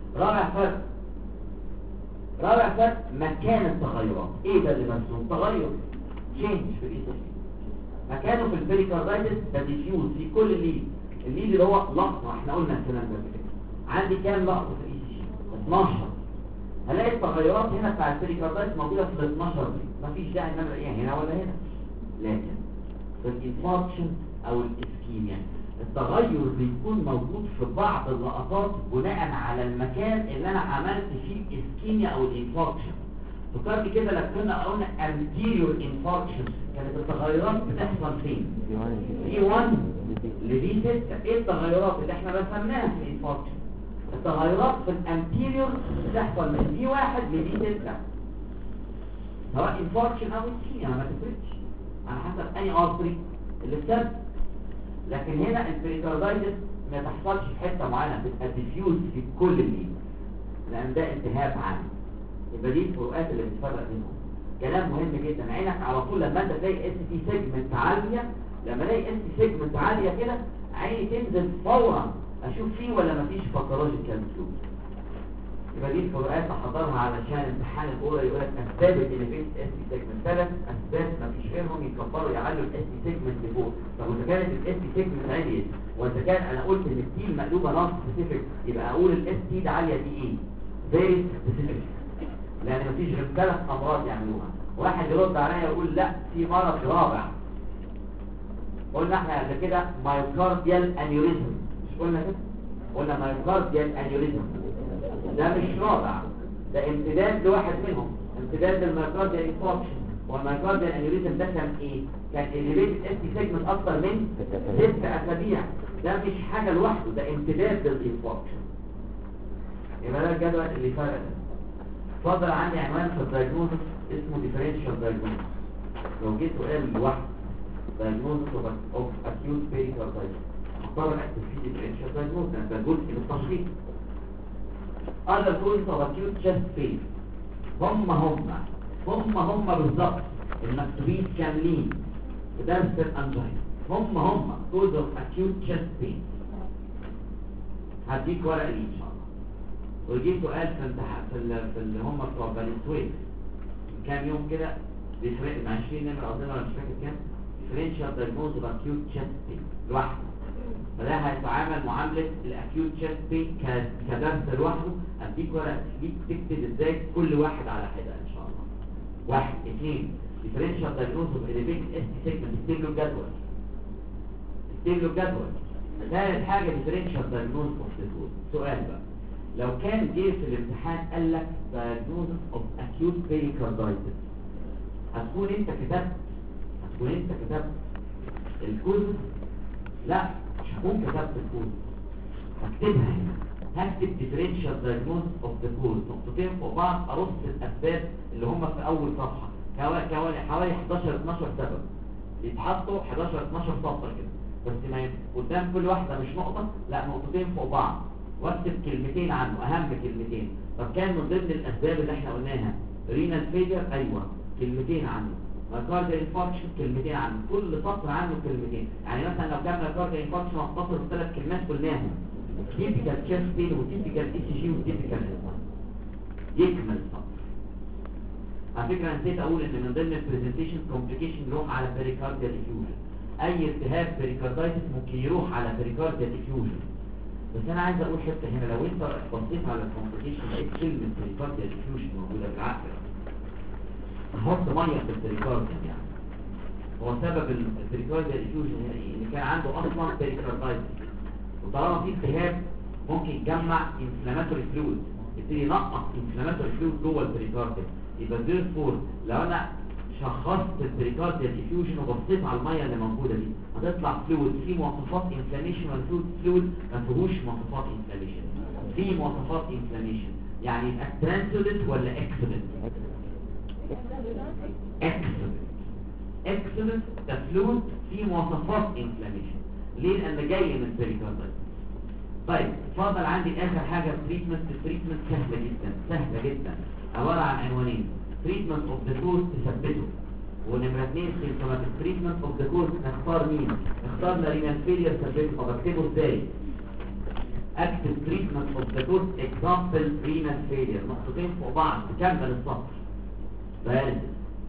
رابع فرق مكان التغيرات. ايه ده اللي مرسوم؟ تغير تشينج في الاي سي جي. مكانه في البريكاردايتس ده ديفيوز في كل الليد اللي هو لقطه. احنا قلنا الكلام ده كده. عندي كام لقطه في الاي سي جي؟ 12. هلاقي التغيرات هنا بتاع البريكاردايتس موجوده في ال 12 دي، مفيش داعي ان انا الاقيها هنا ولا هنا. لكن في الانفاركشن او الاسكيميا التغير بيكون موجود في بعض اللقطات بناء على المكان اللي انا عملت فيه الاسكيميا او الانفاركشن. فكرت كده لما كنا قلنا anterior infarction كانت التغيرات بتحصل فين؟ في 1 لدي 6. ايه التغيرات اللي احنا رسمناها في الانفاركشن؟ التغيرات في الانتيريور بتحصل من في 1 لدي 6، سواء انفاركشن او اسكيميا ما تفرقش على حسب اني ارتري اللي بتسبب. لكن هنا البريكاردايتس ما تحصلش في حته معينه، بتبقى ديفيوز في كل الليد لان ده التهاب عام. يبقى دي الفروقات اللي بتفرق بينهم. كلام مهم جدا. عينك على طول لما انت تلاقي اس تي سيجمنت عاليه، لما الاقي اس تي سيجمنت عاليه كده عيني تنزل فورا اشوف فيه ولا مفيش باثولوجيكال فلويد. يبقى دي الفروقات احضرها علشان امتحان الاولى يقول لك اسباب الاليفيت اس تي سيجمنت. 3 اسباب مفيش غيرهم يكبروا يعلوا الاس تي سيجمنت لفوق. طب واذا كانت الاس تي سيجمنت عاليه، واذا كان انا قلت ان التي مقلوبه نون سبيسيفيك، يبقى اقول الاس تي ده عاليه دي ايه؟ فيري سبيسيفيك، لان مفيش غير 3 امراض يعملوها. واحد يرد عليا يقول لا في مرض رابع. قلنا احنا قبل كده مايوكارديال انيوريزم، مش قلنا كده؟ قلنا مايوكارديال انيوريزم ده مش رابع، ده امتداد لواحد منهم، امتداد للمايوكارديال انفاركشن. والمايوكارديال انيوريزم ده كان ايه؟ كان اليفيتد اس تي سيجمنت اكتر من 6 اسابيع. ده مش حاجه لوحده، ده امتداد للانفاركشن. يبقى ده الجدول اللي فرق ده. اتفضل. عندي عنوان في الدايجنوزس اسمه ديفرنشال دايجنوزس. لو جيت سؤال لوحده دايجنوزس اوف اكيوت بيريكاردايتس هضطر اكتب فيه ديفرنشال دايجنوزس لان ده جزء من التشخيص. other causes of acute chest pain هم بالظبط المكتوبين كاملين في درس الانجين. هم cause of acute chest pain. هديك ورقه ليه ان شاء الله. ويجي سؤال في امتحان في اللي هم بتوع بني سويف كام يوم كده بيفرق مع 20 نمره اظن ولا مش فاكر كام. ديفرنشال دايجنوز اوف اكيوت تشيست بين لوحده، فده هيتعامل معامله الاكيوت تشيست بين كدرس لوحده. اديك ورقه ليك تكتب ازاي كل واحد على حده ان شاء الله. 1 2 ديفرنشال دايجنوز اوف اليفيتد اس تي سيجمنت. اكتب له الجدول. ثالث حاجه ديفرنشال دايجنوز اوف الكود. سؤال بقى، لو كان جه في الامتحان قال لك diagnosis of acute pericarditis هتكون انت كتبت الكوز؟ لا مش هكون كتبت الكوز، هكتبها هنا. هكتب differential diagnosis of the cause نقطتين فوق بعض، ارص الاسباب اللي هم في اول صفحه حوالي 11-12 سبب يتحطوا 11-12 سطر كده، بس ما قدام كل واحده مش نقطه، لا نقطتين فوق بعض، واكتب كلمتين عنه اهم كلمتين. طب كان من ضمن الاسباب اللي احنا قلناها رينال فيلير، ايوه كلمتين عنه. مايوكارديال انفاركشن كلمتين عنه، كل سطر عنه كلمتين. يعني مثلا لو كان مايوكارديال انفاركشن هختصر في 3 كلمات قلناهم: تيبيكال تشيست بين وتيبيكال اي سي جي وتيبيكال يكمل السطر. على فكره نسيت اقول ان من ضمن البرزنتيشن كومبليكيشن يروح على بيريكارديال افيوجن. اي التهاب بيريكاردايتس ممكن يروح على بيريكارديال افيوجن. بس انا عايز اقول حته هنا، لو انت بصيت على الكومبليكيشن لقيت كلمه بيريكارديال افيوجن موجوده بالعقل، هحط ميه في البيريكارديال. يعني هو سبب البيريكارديال افيوجن ان كان عنده اصلا بيريكاردايتس، وطالما في التهاب ممكن يجمع انفلاماتوري فلويد، يبتدي ينقص انفلاماتوري فلويد جوه البيريكارديال. يبقى therefore لو انا شخصت البريكارديال افيوجن وبصيت على الميه اللي موجوده دي هتطلع فلويد فيه مواصفات انفلاميشن، ولا فلويد ما فيهوش مواصفات انفلاميشن، فيه مواصفات انفلاميشن. يعني يبقى ترانسودنت ولا اكسودنت؟ اكسودنت. اكسودس ده فلويد فيه مواصفات انفلاميشن. ليه؟ لان جاي من البريكاردايتس. طيب اتفضل عندي اخر حاجه التريتمنت سهله جدا عباره عن عنوانين: تريتمنت اوف ذا كوز تثبته، ونمره 2 سيمتوماتيك تريتمنت اوف ذا كوز. نختار مين؟ نختار رينال فيلير ثبته. طب اكتبه ازاي؟ اكتب تريتمنت اوف ذا كوز اكزامبل رينال فيلير، نقطتين فوق بعض تكمل السطر. داياليسيس.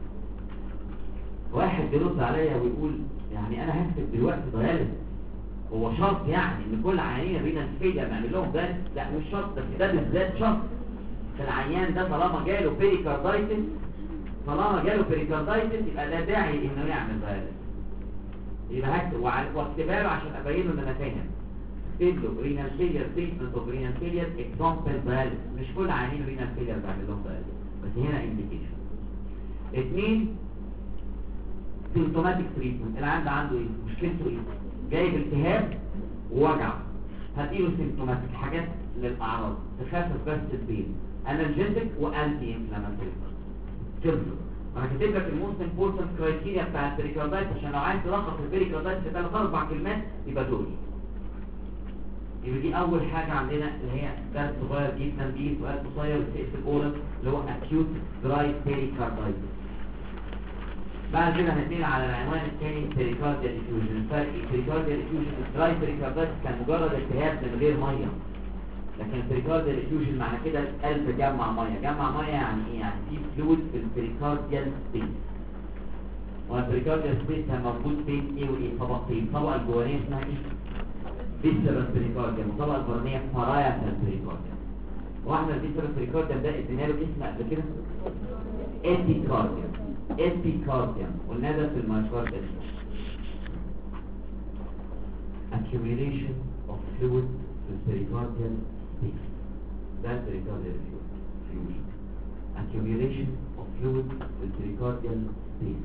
واحد بيرد عليا ويقول يعني انا هكتب دلوقتي داياليسيس، هو شرط يعني ان كل عيانين رينال فيلير نعمل لهم ده؟ لا مش شرط، بس ده بالذات شرط. العيان ده طالما جاله بيريكاردايتس يبقى ده داعي انه يعمل داياليسيس. يبقى هكتب واكتبها له عشان ابين له ان انا فاهم. اكتب له رينال فيلير تريتمنت اوف رينال فيلير اكزامبل داياليسيس. مش كل عيانين رينال فيلير بعمل لهم داياليسيس، بس هنا انديكيشن. 2 سيمتوماتيك تريتمنت. العيان ده عنده ايه؟ مشكلته ايه؟ جايب التهاب ووجع. هديله سيمتوماتيك حاجات للاعراض تخفف بس البين، انالجيتك وانتي انفلاماتوري. كده انا كاتب لك الموست امبورتنت كرايتيريا بتاع البريكاردايتس عشان لو عايز تلخص البريكاردايتس في 3-4 كلمات يبقى دول. يبقى دي اول حاجه عندنا اللي هي درس صغير جدا، دي سؤال قصير في الاورال اللي هو اكيوت دراي بيريكاردايتس. بعد كده هنتنقل على العنوان الثاني بيريكارديال افيوجن. الفرق بيريكارديال افيوجن الدراي بيريكاردايتس كان مجرد التهاب من غير ميه، لكن البريكارديال افيوجن معنى كده القلب جمع ميه. يعني ايه؟ يعني في فلويد في البريكارديال سبيس. والبريكارديال سبيس كان موجود بين ايه وايه؟ طبقتين. الطبقه الجوانيه اسمها ايه؟ فيسرال بريكارديال، والطبقه البرانيه بارايتال بريكارديال. واحنا الفيسرال بريكارديال ده ادينا له اسم قبل كده ابيكارديوم، قلنا ده في المايكارديال. accumulation of fluid في البريكارديال space. ده البريكارديال fusion. accumulation of fluid في البريكارديال space.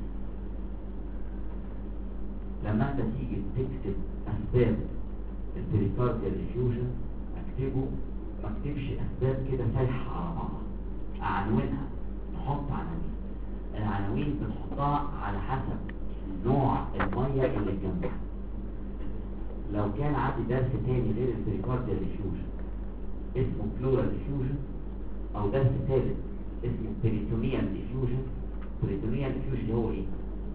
لما انت تيجي تكتب اسباب البريكارديال fusion ما اكتبش اسباب كده سايحه على بعض، اعنونها، نحط عناوين. العناوين بنحطها على حسب نوع الميه اللي جنبها. لو كان عندي درس تاني غير البريكارديال افيوجن اسمه بلورال افيوجن، او درس ثالث اسمه بريتونيال افيوجن. بريتونيال افيوجن هو ايه؟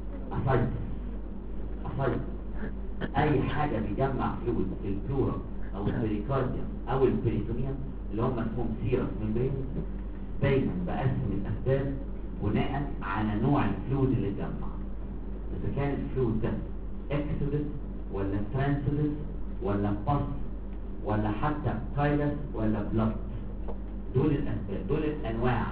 اسايتس. اي حاجه بيجمع فلويد في البلورال او البريكارديوم او البريتونيال اللي هم اسمهم سيرس ممبرين. دايما بقسم الاسباب بناء على نوع الفلويد اللي اتجمع. اذا كان الفلويد ده اكسودس ولا ترانسودس ولا باس ولا حتى تايلس ولا بلط، دول الاسباب، دول الانواع،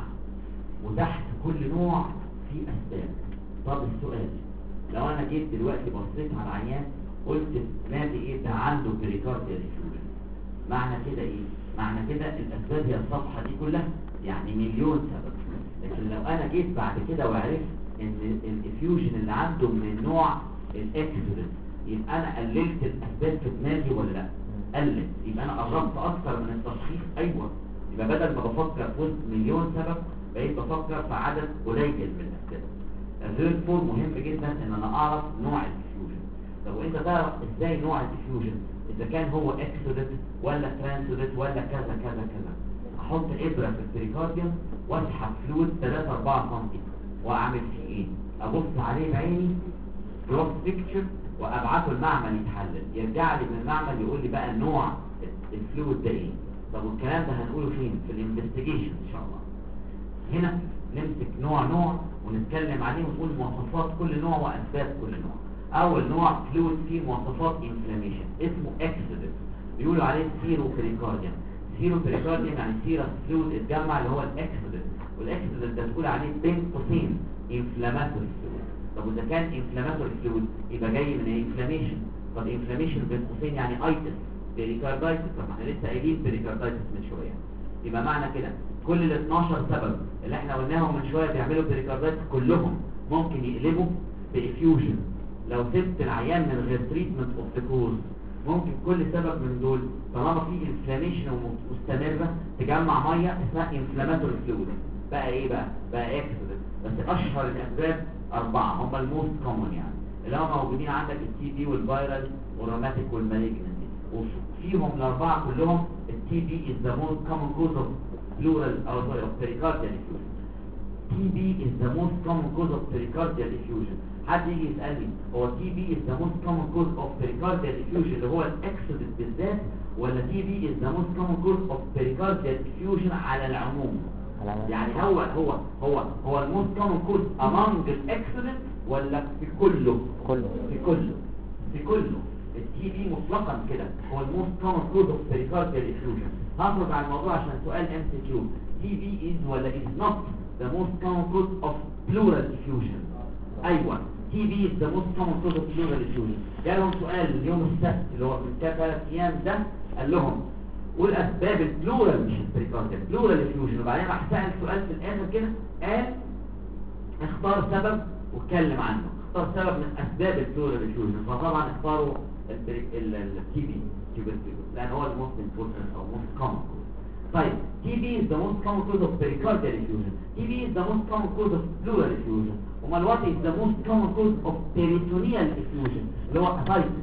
وتحت كل نوع فيه اسباب. طب السؤال، لو انا جيت دلوقتي بصيت على العيان قلت مادي ايه ده؟ عنده بريكارديال افيوجن. معنى كده ايه؟ معنى كده الاسباب هي الصفحه دي كلها، يعني مليون سبب. لكن لو انا جيت بعد كده وعرفت ان الافيوجن اللي عنده من النوع الاكسودس، يبقى انا قللت الاسباب في دماغي ولا لا؟ قلت. يبقى انا قربت اكتر من التشخيص. ايوه، يبقى بدل ما بفكر في وسط مليون سبب بقيت بفكر في عدد قليل من الاسباب. الثيرد فور مهم جدا ان انا اعرف نوع الافيوجن. طب وانت تعرف ازاي نوع الافيوجن؟ اذا كان هو اكسودس ولا ترانسودس ولا كذا كذا كذا، احط ابره في البريكارديوم واسحب فلويد 3-4 سم واعمل فيه ايه؟ ابص عليه بعيني جروس بيكتشر وابعته المعمل يتحلل، يرجع لي من المعمل يقول لي بقى نوع الفلويد ده ايه. طب والكلام ده هنقوله فين؟ في الانفستيجيشن ان شاء الله. هنا نمسك نوع ونتكلم عليه ونقول مواصفات كل نوع واسباب كل نوع. اول نوع فلويد فيه مواصفات انفلاميشن اسمه اكسودس، بيقولوا عليه سيرو بريكارديوم. سيرو بريكارديوم يعني سيرس فلويد اتجمع اللي هو الاكسودس، والاكسودس ده تقول عليه بين قوسين انفلاماتوري فلويد. طب واذا كان انفلاماتوري فلويد يبقى جاي من الانفلاميشن. طب انفلاميشن بين قوسين يعني ايتس بريكاردايتس. طب احنا لسه قايلين بريكاردايتس من شويه. يبقى معنى كده كل ال 12 سبب اللي احنا قلناهم من شويه بيعملوا بريكاردايتس كلهم ممكن يقلبوا بافيوجن. لو سبت العيان من غير تريتمنت اوف ذا كوز ممكن كل سبب من دول طالما في انفلاميشن مستمره تجمع ميه اسمها انفلاماتوري فلويد. بقى ايه بقى؟ بقى اكسودس. بس اشهر الاسباب 4 هم الموست كومون يعني اللي هم موجودين عندك التي بي والفيرال والروماتيك والمالجنسي، وفيهم الاربعه كلهم التي بي is the most common cause of pleural or pericardial effusion. تي بي is the most common cause of pericardial effusion. حد يجي يسالني هو تي بي is the most common cause of pericardial effusion اللي هو الاكسودس بالذات، ولا تي بي is the most common cause of pericardial effusion على العموم؟ يعني هو الموست كومن كوز among الاكسودس ولا في كله؟ في كله التي بي مطلقا كده هو الموست كومن كوز اوف pericardial effusion. هخرج على الموضوع عشان سؤال MCQ. تي بي is ولا is not the most common cause of pleural effusion؟ ايوه تي بي is the most common cause of pleural effusion. جالهم سؤال اليوم السبت اللي هو من 3 ايام ده، قال لهم والاسباب البلورال مش البريكارديال بلورال افيوجن، وبعدين راح سأل سؤال في الاخر كده قال اختار سبب واتكلم عنه، اختار سبب من اسباب البلورال افيوجن، فطبعا اختاروا التي بي لان هو الموست امبورتنت او موست كومن. طيب تي بي is the most common cause of pericardial effusion. تي بي is the most common cause of pleural effusion. امال what is the most common cause of peritoneal effusion اللي هو ascites؟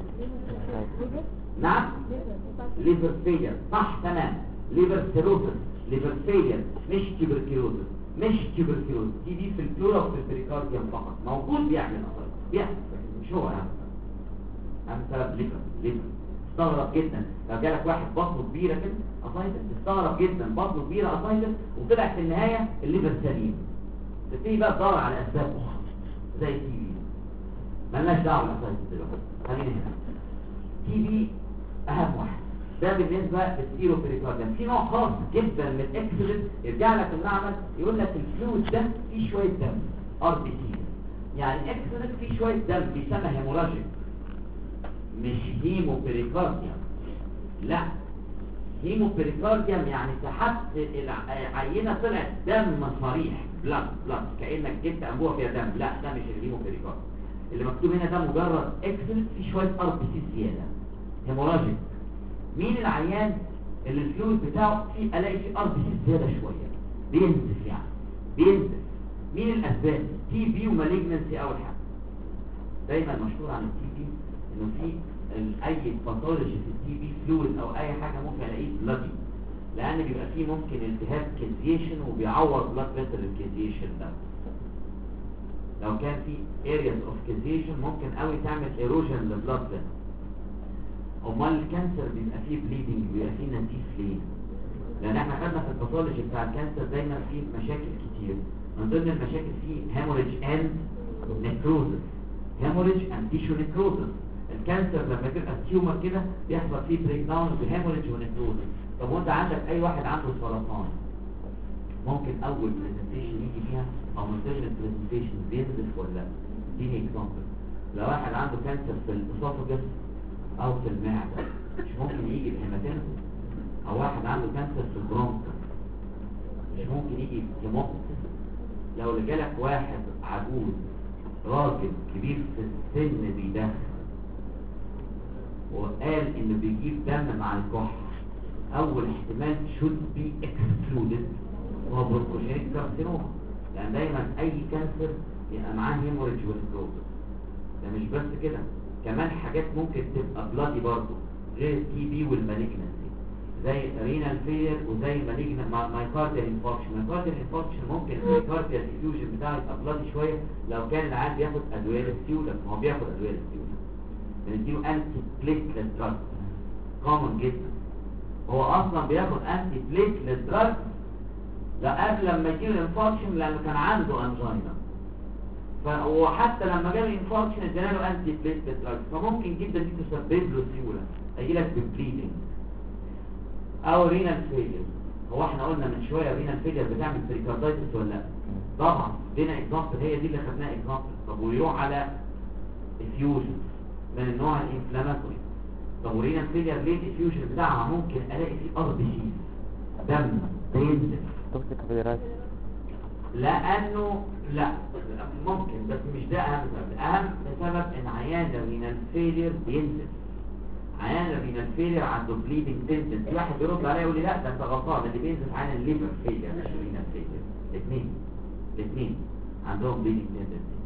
نعم ليفر فيلير، صح تمام، ليفر سيروسس، ليفر فيلير، مش تيوبركلوزس، تي بي في البلورا وفي البريكارديوم فقط موجود بيعمل أصلا بيحصل، مش هو اهم سبب ليفر. استغرب جدا لو جالك واحد بطنه كبيره كده اسايتس، استغرب جدا بطنه كبيره اسايتس وطلع في النهايه الليفر سليم، تبتدي بقى تدور على اسباب اخرى زي التي بي. مالناش دعوه بالاسايتس دلوقتي، خلينا هنا. تي بي اهم واحد ده بالنسبه للسيرو بريكارديوم. في نوع خاص جدا من الاكسلنت يرجع لك المعمل يقول لك الفلويد ده فيه شويه دم ار بي سي، يعني اكسلنت فيه شويه دم بيسمى هيموراجيك، مش هيمو بريكارديوم، لا هيمو بريكارديوم يعني سحبت العينه طلعت دم صريح بلاد كانك جبت انبوبه فيها دم، لا ده مش الهيمو بريكارديوم. اللي مكتوب هنا ده مجرد اكسلنت فيه شويه ار بي سي زياده هيموراجيك. مين العيان اللي الفلويد بتاعه فيه الاقي فيه ار بي سي زياده شويه بينزف، يعني بينزف؟ مين الاسباب؟ تي بي ومالجنسي اول حاجه. دايما مشهور عن التي بي انه في اي باثولوجي في التي بي فلويد او اي حاجه ممكن الاقيه بلادي، لان بيبقى فيه ممكن التهاب كيزيشن وبيعوض بلاد فيسل الكيزيشن ده. لو كان في areas of causation ممكن قوي تعمل erosion للبلاد فيسل. امال الكانسر بيبقى فيه بليدنج، بيبقى فيه نزيف ليه؟ لان احنا خدنا في الباثولوجي بتاع الكانسر دايما فيه مشاكل كتير، من ضمن المشاكل فيه هيموريج اند نيكروزس، هيموريج اند تيشو نيكروزس. الكانسر لما تبقى تيومر كده بيحصل فيه بريك داون بهيموريج ونيكروزس. طب وانت عندك اي واحد عنده سرطان ممكن اول برزنتيشن يجي فيها او من ضمن البرزنتيشن بينزف ولا لا؟ دي اكزامبل. لو واحد عنده كانسر في الاسوفاجس او في المعده مش ممكن يجي بهيماتيمسيس، او واحد عنده كانسر في البرونكس مش ممكن يجي بهيموبتيس. لو جالك واحد عجوز راجل كبير في السن بيدخن وقال انه بيجيب دم مع الكح، اول احتمال should be excluded هو برونكوجينيك كارسينوما، لان دايما اي كانسر يبقى معاه هيموريدج ونيكروزس. ده مش بس كده، كمان حاجات ممكن تبقى بلادي برضه غير التي بي والمالجنسي، زي رينال فيلير وزي مايكارديال انفاركشن. مايكارديال انفاركشن ممكن المايكارديال افيوجن بتاعه يبقى بلادي شويه لو كان العيان بياخد ادويه للسيوله، ما هو بياخد ادويه للسيوله، بنديله انتي بليتلت دراج كومن جدا، هو اصلا بياخد انتي بليتلت دراج لا قبل لما يجيله انفاركشن لانه كان عنده انجينا، وحتى لما جاله انفاركشن ادينا له انتي بليتلت دراج، فممكن جدا دي تسبب له سيوله، يجي لك ببليدنج. او رينال فيلير، هو احنا قلنا من شويه رينال فيلير بتعمل بريكاردايتس ولا لا؟ طبعا ادينا اكزامبل، هي دي اللي خدناها اكزامبل. طب ويروح على افيوجن من النوع الانفلاماتوري. طب ورينال فيلير ليه الافيوجن بتاعها ممكن الاقي فيه ار بي سي دم بينزل توكسيك فيروس، لانه لا ممكن بس مش ده اهم سبب. اهم سبب ان عيان الرينال فيلير بينزل، عيان الرينال فيلير عنده بليدنج تندنسي. واحد بيرد عليا يقول لي لا ده انت غلطان، اللي بينزل عيان الليفر فيلير مش الرينال فيلير، الاثنين عندهم بليدنج تندنسي.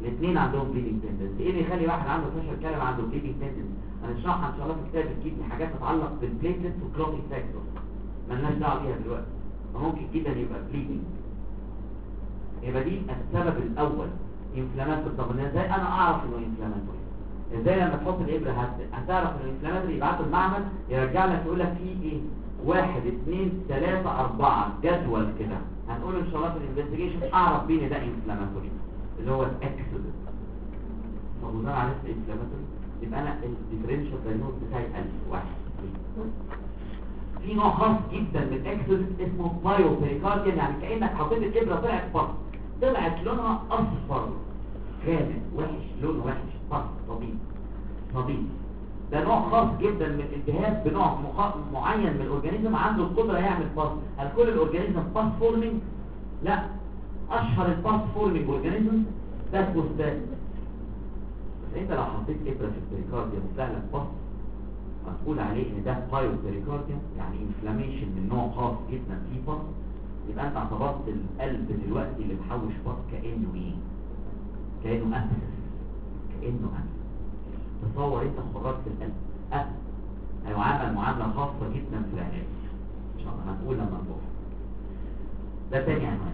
الاثنين عندهم بليدنج تندنسي. ايه اللي يخلي واحد عنده فشل كلوي عنده بليدنج تندنسي؟ هنشرحها ان شاء الله في كتاب الكيدني، حاجات تتعلق بالبليتلتس والكلوتينج فاكتور مالناش دعوه بيها دلوقتي، فممكن جدا يبقى بليدنج. يبقى دي السبب الاول انفلاماتوري. طب ازاي انا اعرف انه انفلاماتوري؟ ازاي لما تحط الابره هتعرف انه انفلاماتوري؟ يبعتوا المعمل يرجع لك يقول لك فيه ايه 1 2 3 4 جدول كده. هنقول ان شاء الله في الانفستيجيشن اعرف بين ده انفلاماتوري اللي هو الاكسودس. طب وده عرفت انفلاماتوري يبقى انا الديفرنشال دايجنوز بتاعي 1001. في نوع خاص جدا من الاكسودس اسمه بايو بيريكارديوم، يعني كانك حطيت الابره طلعت بط، طلعت لونها اصفر غامق وحش، لونه وحش بط طبيعي. ده نوع خاص جدا من الالتهاب بنوع معين من الاورجانيزم عنده القدره يعمل باس. هل كل الاورجانيزم باس فورمينج؟ لا، اشهر الباس فورمينج اورجانيزم ده بوستات. بس انت لو حطيت ابره في البريكارديوم وطلع لك باس هتقول عليه ان ده بايو بيريكارديوم، يعني انفلاميشن من نوع خاص جدا فيه باس. يبقى انت اعتبرت القلب دلوقتي اللي محوش باس كانه ايه؟ كانه أسس. تصور انت خرجت القلب هيعامل معامله خاصه جدا في العلاج ان شاء الله هنقول لما نروح. ده تاني عنوان.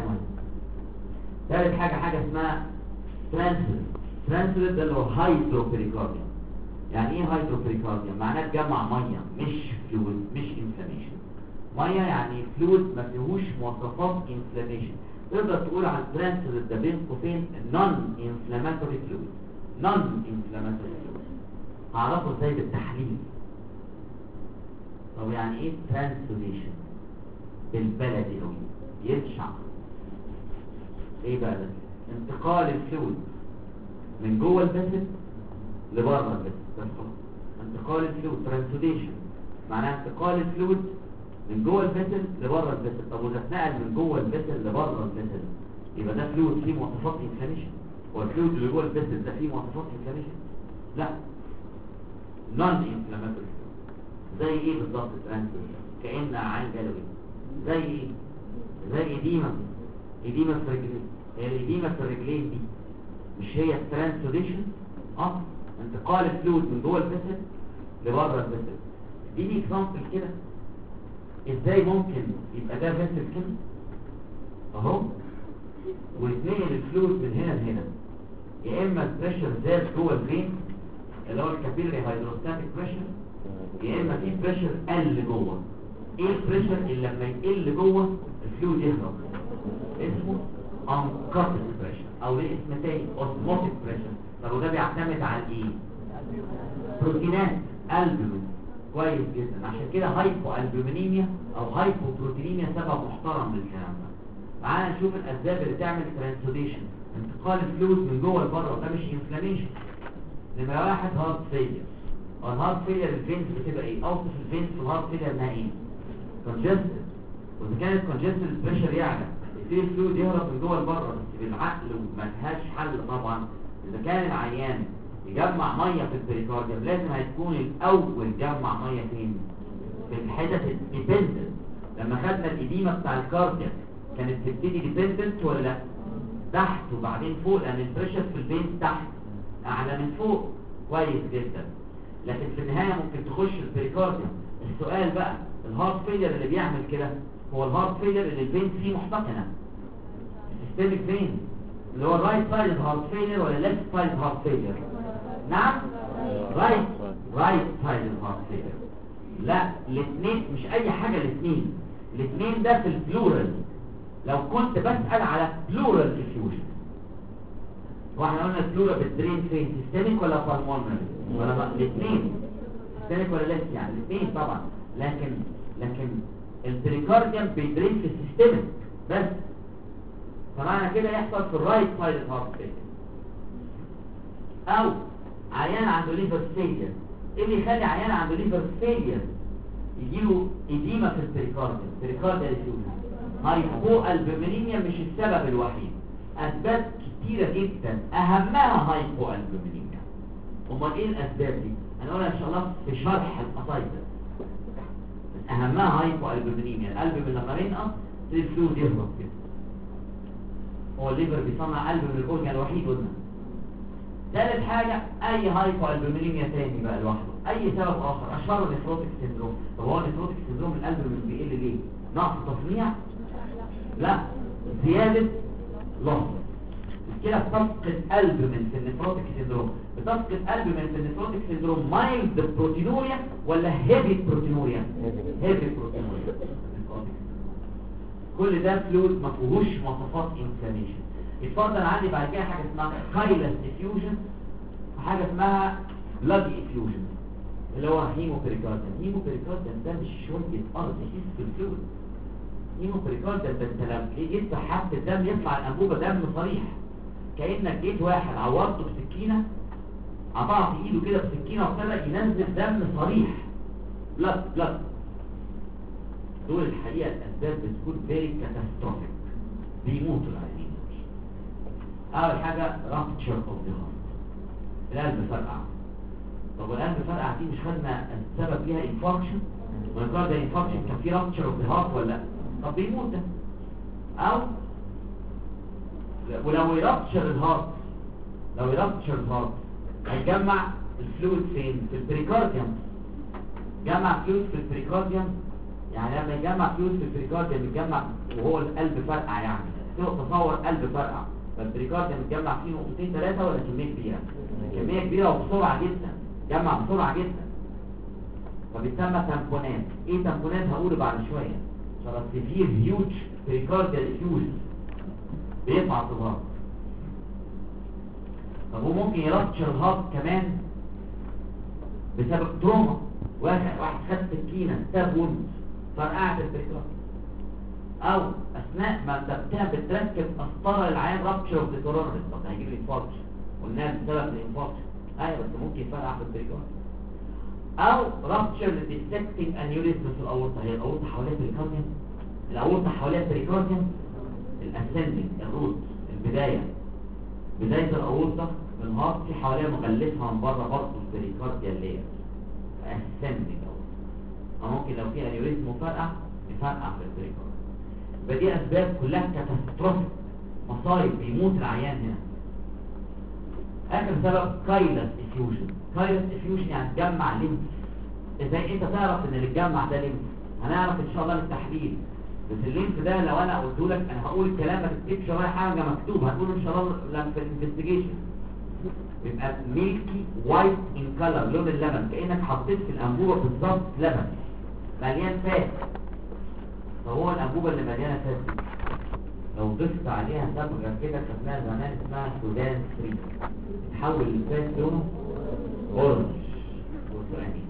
ثالث حاجه اسمها ترانسلت ده اللي هو هايدروبريكارديوم. يعني ايه هايدروبريكارديوم؟ معناه تجمع ميه مش فلويد مش انفلاميشن. ميه يعني فلويد ما فيهوش مواصفات انفلاميشن. تقدر تقول عن ترانسلت ده بين قوسين نون انفلاماتوري فلويد. هعرفه ازاي؟ بالتحليل. طب يعني ايه ترانسليشن بالبلدي قوي؟ يرشع ايه بقى ده؟ انتقال الفلويد من جوه الفيسل لبره الفيسل. بس خلاص انتقال الفلويد ترانسليشن معناها انتقال الفلويد من جوه الفيسل لبره الفيسل. طب واذا اتنقل من جوه الفيسل لبره الفيسل يبقى ده فلويد فيه مواصفات انفلاميشن؟ والفلويد اللي جوه الفيسل ده فيه مواصفات انفلاميشن؟ لا، نون انفلاماتوري. زي ايه بالظبط الترانسليشن؟ كأن عين جلوي. زي ايه؟ زي إديمة في الرجلين. الإديمة في الرجلين دي مش هي الترانسليشن؟ انتقال الفلويد من جوه الفيسل لبره الفيسل. دي اكزامبل كده. ازاي ممكن يبقى ده فيسل كده اهو ويتنقل الفلويد من هنا لهنا؟ يا اما البريشر زاد جوه الفين اللي هو الكابيلري هيدروستاتيك بريشر، يا اما في بريشر قل جوه. ايه البريشر اللي لما يقل جوه الفلويد يهرب؟ اسمه انكابل بريشر او ليه اسم تاني اوزموتيك بريشر. طب وده بيعتمد على ايه؟ بروتينات البومين. كويس جدا. عشان كده هايبو البومينيميا او هايبو بروتينيميا سبب محترم للكلام ده. تعالى نشوف الاسباب اللي تعمل ترانسليشن انتقال الفلويد من جوه لبره. ده مش انفلاميشن. نمرة 1 هارت فيلير. والهارت فيلير الفينز بتبقى ايه؟ اوصف الفينز في الهارت فيلير انها ايه؟ كونجستد. واذا كانت كونجستد البريشر يعلى يبتدي الفلويد يهرب من جوه لبره. بس بالعقل وما لهاش حل طبعا. اذا كان العيان يجمع ميه في البريكارديوم لازم هتكون الاول جمع ميه فين؟ في الحتت الديبندنت. لما خدنا الإديمة بتاع الكارديوم كانت تبتدي ديبندنت ولا لا؟ تحت وبعدين فوق، لان البريشر في الفين تحت اعلى من فوق. كويس جدا. لكن في النهايه ممكن تخش البريكارديوم. السؤال بقى الهارت فيلير اللي بيعمل كده هو الهارت فيلير اللي الفين فيه محتقنه السيستميك فين اللي هو الرايت سايد هارت فيلير ولا ليفت سايد هارت فيلير؟ نعم رايت سايد هارت فيلير. لا الاثنين مش اي حاجه، الاثنين ده في البلورال. لو كنت بسأل على بلورال ديفيوجن واحنا قلنا البلورال بالدرين فين؟ سيستميك ولا بالمونري؟ ولا الاثنين سيستميك ولا ليفت؟ يعني الاثنين طبعا. لكن البريكارديوم بيدرين في السيستميك بس. فمعنى كده يحصل في الرايت سايد هارت فيلير. او عيان عنده ليفر فيلير. ايه اللي يخلي عيان عنده ليفر فيلير يجيله إديمة في البريكارديوم؟ بريكارديال ديفيوجن. هايبو البومينيميا مش السبب الوحيد، اسباب كتيرة جدا اهمها هايبو البومينيميا. امال ايه الاسباب دي؟ هنقولها ان شاء الله في شرح القصايد. بس اهمها هايبو البومينيميا. القلب لما ينقص الفلويد يهرب كده. هو الليفر بيصنع قلب من الاورجن الوحيد قلنا. ثالث حاجه اي هايبو البومينيميا تاني بقى لوحده، اي سبب اخر اشهره نيفروتيك سيندروم. طب هو النيفروتيك سيندروم القلب من بيقل ليه؟ نقص تصنيع؟ لا، زياده لحظه. كده بتفقد قلب من في النيفروتيك سيندروم. بتفقد قلب من في النيفروتيك سيندروم مايلد بروتينوريا ولا هيفي بروتينوريا؟ هيفي بروتينوريا. كل ده فلويد ما فيهوش مواصفات انفلاميشن. يتفضل عندي بعد كده حاجه اسمها كايلس افيوجن وحاجه اسمها بلاد افيوجن اللي هو هيموبريكارديوم. هيموبريكارديوم ده مش شويه ارض يقيس في الفلويد. هيموبريكارديوم ده انت لو جيت حتى الدم يطلع الانبوبه دم صريح، كانك جيت واحد عورته بسكينه، قطعت ايده كده بسكينه وابتدى ينزل دم صريح، بلاد. دول الحقيقه الاسباب بتكون فيري كاتاستروفيك، بيموتوا العيانين. اول حاجه رابتشر اوف ذا هارت، القلب فرقع. طب والقلب فرقع دي مش خدنا السبب ليها انفاركشن؟ والقلب ده انفاركشن كان فيه رابتشر اوف ذا هارت ولا لا؟ طب بيموت ده. او ولو يرابتشر الهارت، هيجمع الفلويد فين؟ في البريكارديوم. جمع فلويد في البريكارديوم، يعني لما يجمع فلويد في البريكارديوم يتجمع وهو القلب فرقع، يعني تصور قلب فرقع، فالبريكارديوم يتجمع فيه نقطتين ثلاثه ولا كميه كبيره؟ كميه كبيره وبسرعه جدا، جمع بسرعه جدا، فبيسمى تامبونات. ايه تامبونات؟ هقوله بعد شويه. عشان سيفير هيوج بريكارديال افيوجن بيقطع الهارت. طب هو ممكن يرابتشر الهارت كمان بسبب تروما. واحد خد سكينه ستاب وند فرقعت البريكارديوم، او اثناء ما انت بتركب قسطره العيان رابتشر اوف ذا كورونري. طب هيجيب لي انفاركشن، قلنا بسبب الانفاركشن. ايوه بس ممكن يفرقع في البريكارديوم. او رابتشر للديسكتنج انيوريزم في الاورطه. هي الاورطه حواليها بريكارديوم، الاورطه حواليها بريكارديوم، الاسندنج الروت، بداية الأورطة من هارت في حواليها مغلفها من بره برضه البريكارديال لاير اسندنج أو ممكن لو في انيوريزم مفرقع يفرقع في البريكارديال. فدي أسباب كلها كاتاستروفيك، مصايب، بيموت العيان هنا. آخر سبب كايلس افيوجن. كايلس افيوجن يعني تجمع ليمف. ازاي انت تعرف ان اللي اتجمع ده ليمف؟ هنعرف ان شاء الله بالتحليل. بس الليمف ده لو انا قلت لك، انا هقول الكلام ما تكتبش ورايا حاجه مكتوب، هتقول ان شاء الله لما في الانفستيجيشن يبقى ميلكي وايت ان كلر، لون اللبن، كانك حطيت في الانبوبه بالظبط لبن مليان فات. فهو الانبوبه اللي مليانه فات دي لو ضفت عليها صبغه كده خدناها زمان اسمها سودان 3 تحول الفات لونه اورنج وسراني.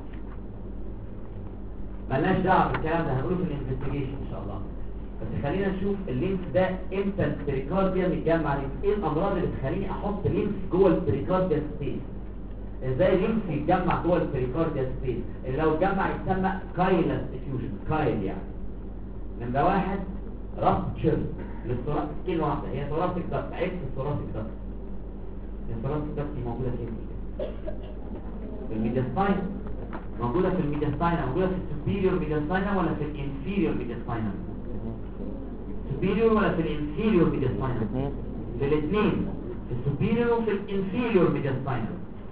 مالناش دعوه بالكلام ده، هنقوله في الانفستيجيشن ان شاء الله. بس خلينا نشوف الليمف ده امتى البريكارديوم يتجمع ليمف. ايه الامراض اللي تخليني احط ليمف جوه البريكارديال سبيس؟ ازاي الليمف يتجمع جوه البريكارديال سبيس؟ اللي لو اتجمع يسمى كايلس افيوجن، كايل يعني. نمرة واحد رابتشر للثوراسيك، كلمة واحدة هي ثوراسيك دكت، عيب في الثوراسيك دكت. الثوراسيك دكت دي موجودة فين؟ في الميدياستاين، موجودة في الميدياستاين، موجودة في السوبيريور ميدياستاين ولا في الانفيريور ميدياستاين؟ سوبيريور ولا في الانفيريور ميدياستاين؟ في الاثنين، في السوبيريور وفي الانفيريور ميدياستاين.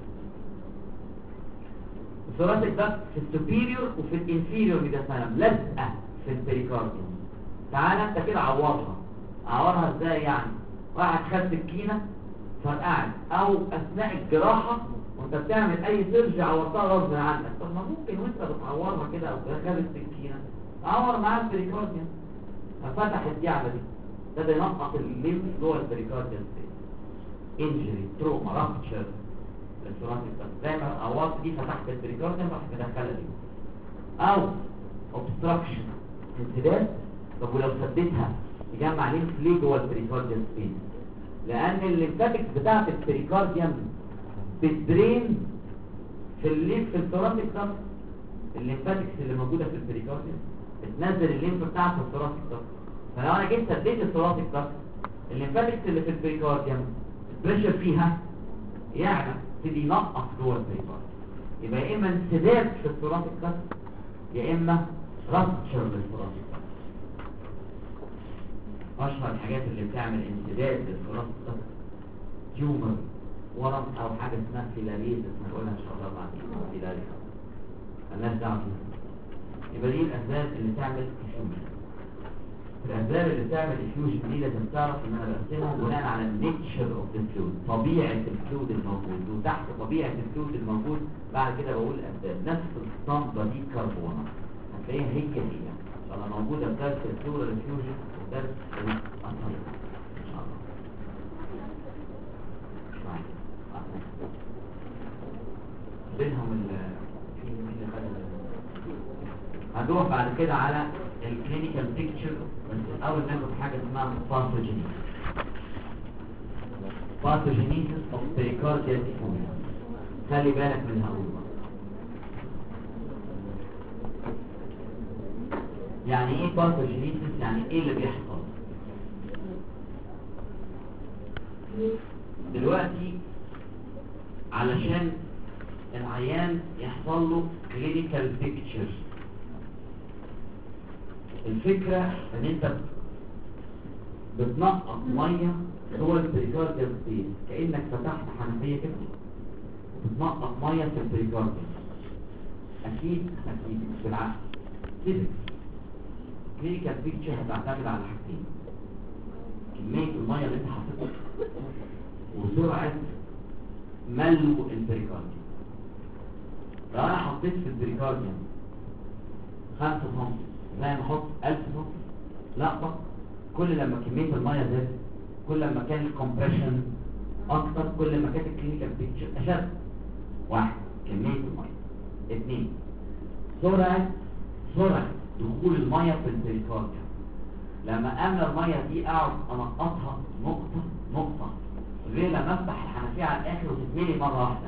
الثوراسيك دكت في السوبيريور وفي الانفيريور ميدياستاين لازقة في البريكارديوم. تعالى انت كده عورها ازاي يعني؟ واحد خد سكينة فرقعت، او اثناء الجراحة وانت بتعمل اي سيرج عورتها غصب عنك. طب ما ممكن وانت بتعورها كده او خدت سكينة عور معاها البريكارديوم، فتحت دي على دي، ابتدى ينقط الليمف جوه البريكارديوم. انجري، تروما، رابتشر للثوراسيك دكت، زي ما عورت دي فتحت البريكارديوم راح مدخلها دي. او اوبستراكشن، انسداد. طب ولو سديتها يجمع ليمف ليه جوه البريكارديوم سبيس؟ لان الليمفاتكس بتاعت البريكارديوم بتدرين في الليمف في الثوراسيك دكت. الليمفاتكس اللي موجوده في البريكارديوم بتنزل الليمف بتاعت الثوراسيك دكت. فلو انا جيت سديت الثوراسيك دكت، الليمفاتكس اللي في البريكارديوم البريشر فيها يعني تبتدي ينقص جوه البريكارديوم. يبقى يا اما انسداد في الثوراسيك دكت يا اما رابتشر للثوراسيك دكت. اشهر الحاجات اللي بتعمل انسداد للفرصة تيومر ورم او حاجه اسمها فيلاريز، هنقولها ان شاء الله بعدين. فيلاريز الناس دعوه بيها. يبقى دي الاسباب اللي تعمل افيوجن. الاسباب اللي تعمل افيوجن دي لازم تعرف ان انا بقسمها بناء على النيتشر اوف ذا فلويد، طبيعه الفلويد الموجود، وتحت طبيعه الفلويد الموجود بعد كده بقول الاسباب. نفس الاسطمبه دي كربونه هتلاقيها هي ان شاء الله موجوده في درس الفلورال افيوجن ودرس الانسايد ان شاء الله. بينهم هنروح بعد كده على الكلينيكال بيكتشر، بس الاول ناخد حاجه اسمها باثوجينيسيس اوف بريكارديال افيوجن. خلي بالك من هقول يعني ايه باثوجينيسيس، يعني ايه اللي بيحصل دلوقتي علشان العيان يحصل له كلينيكال بيكتشر. الفكرة ان انت بتنقط مية جوه البريكارديال سبيس كأنك فتحت حنفية كده وبتنقط مية في البريكارديال. اكيد مش بالعقل كده. كلينيكال بيكتشر هتعتمد على حاجتين: كمية المية اللي انت حطيتها وسرعة ملو البريكارديال. لو انا حطيت في البريكارديال 5 سم زي ما احط 1000 سم، لا طبعا كل لما كمية المية زادت كل لما كان الكومبريشن اكتر كل ما كانت الكلينيكال بيكتشر اشد. 1 كمية المية. 2 سرعة دخول المية في البريكارديال. لما املى المية دي اقعد انقطها نقطة غير لما افتح الحنفية على الاخر وتتملي مرة واحدة.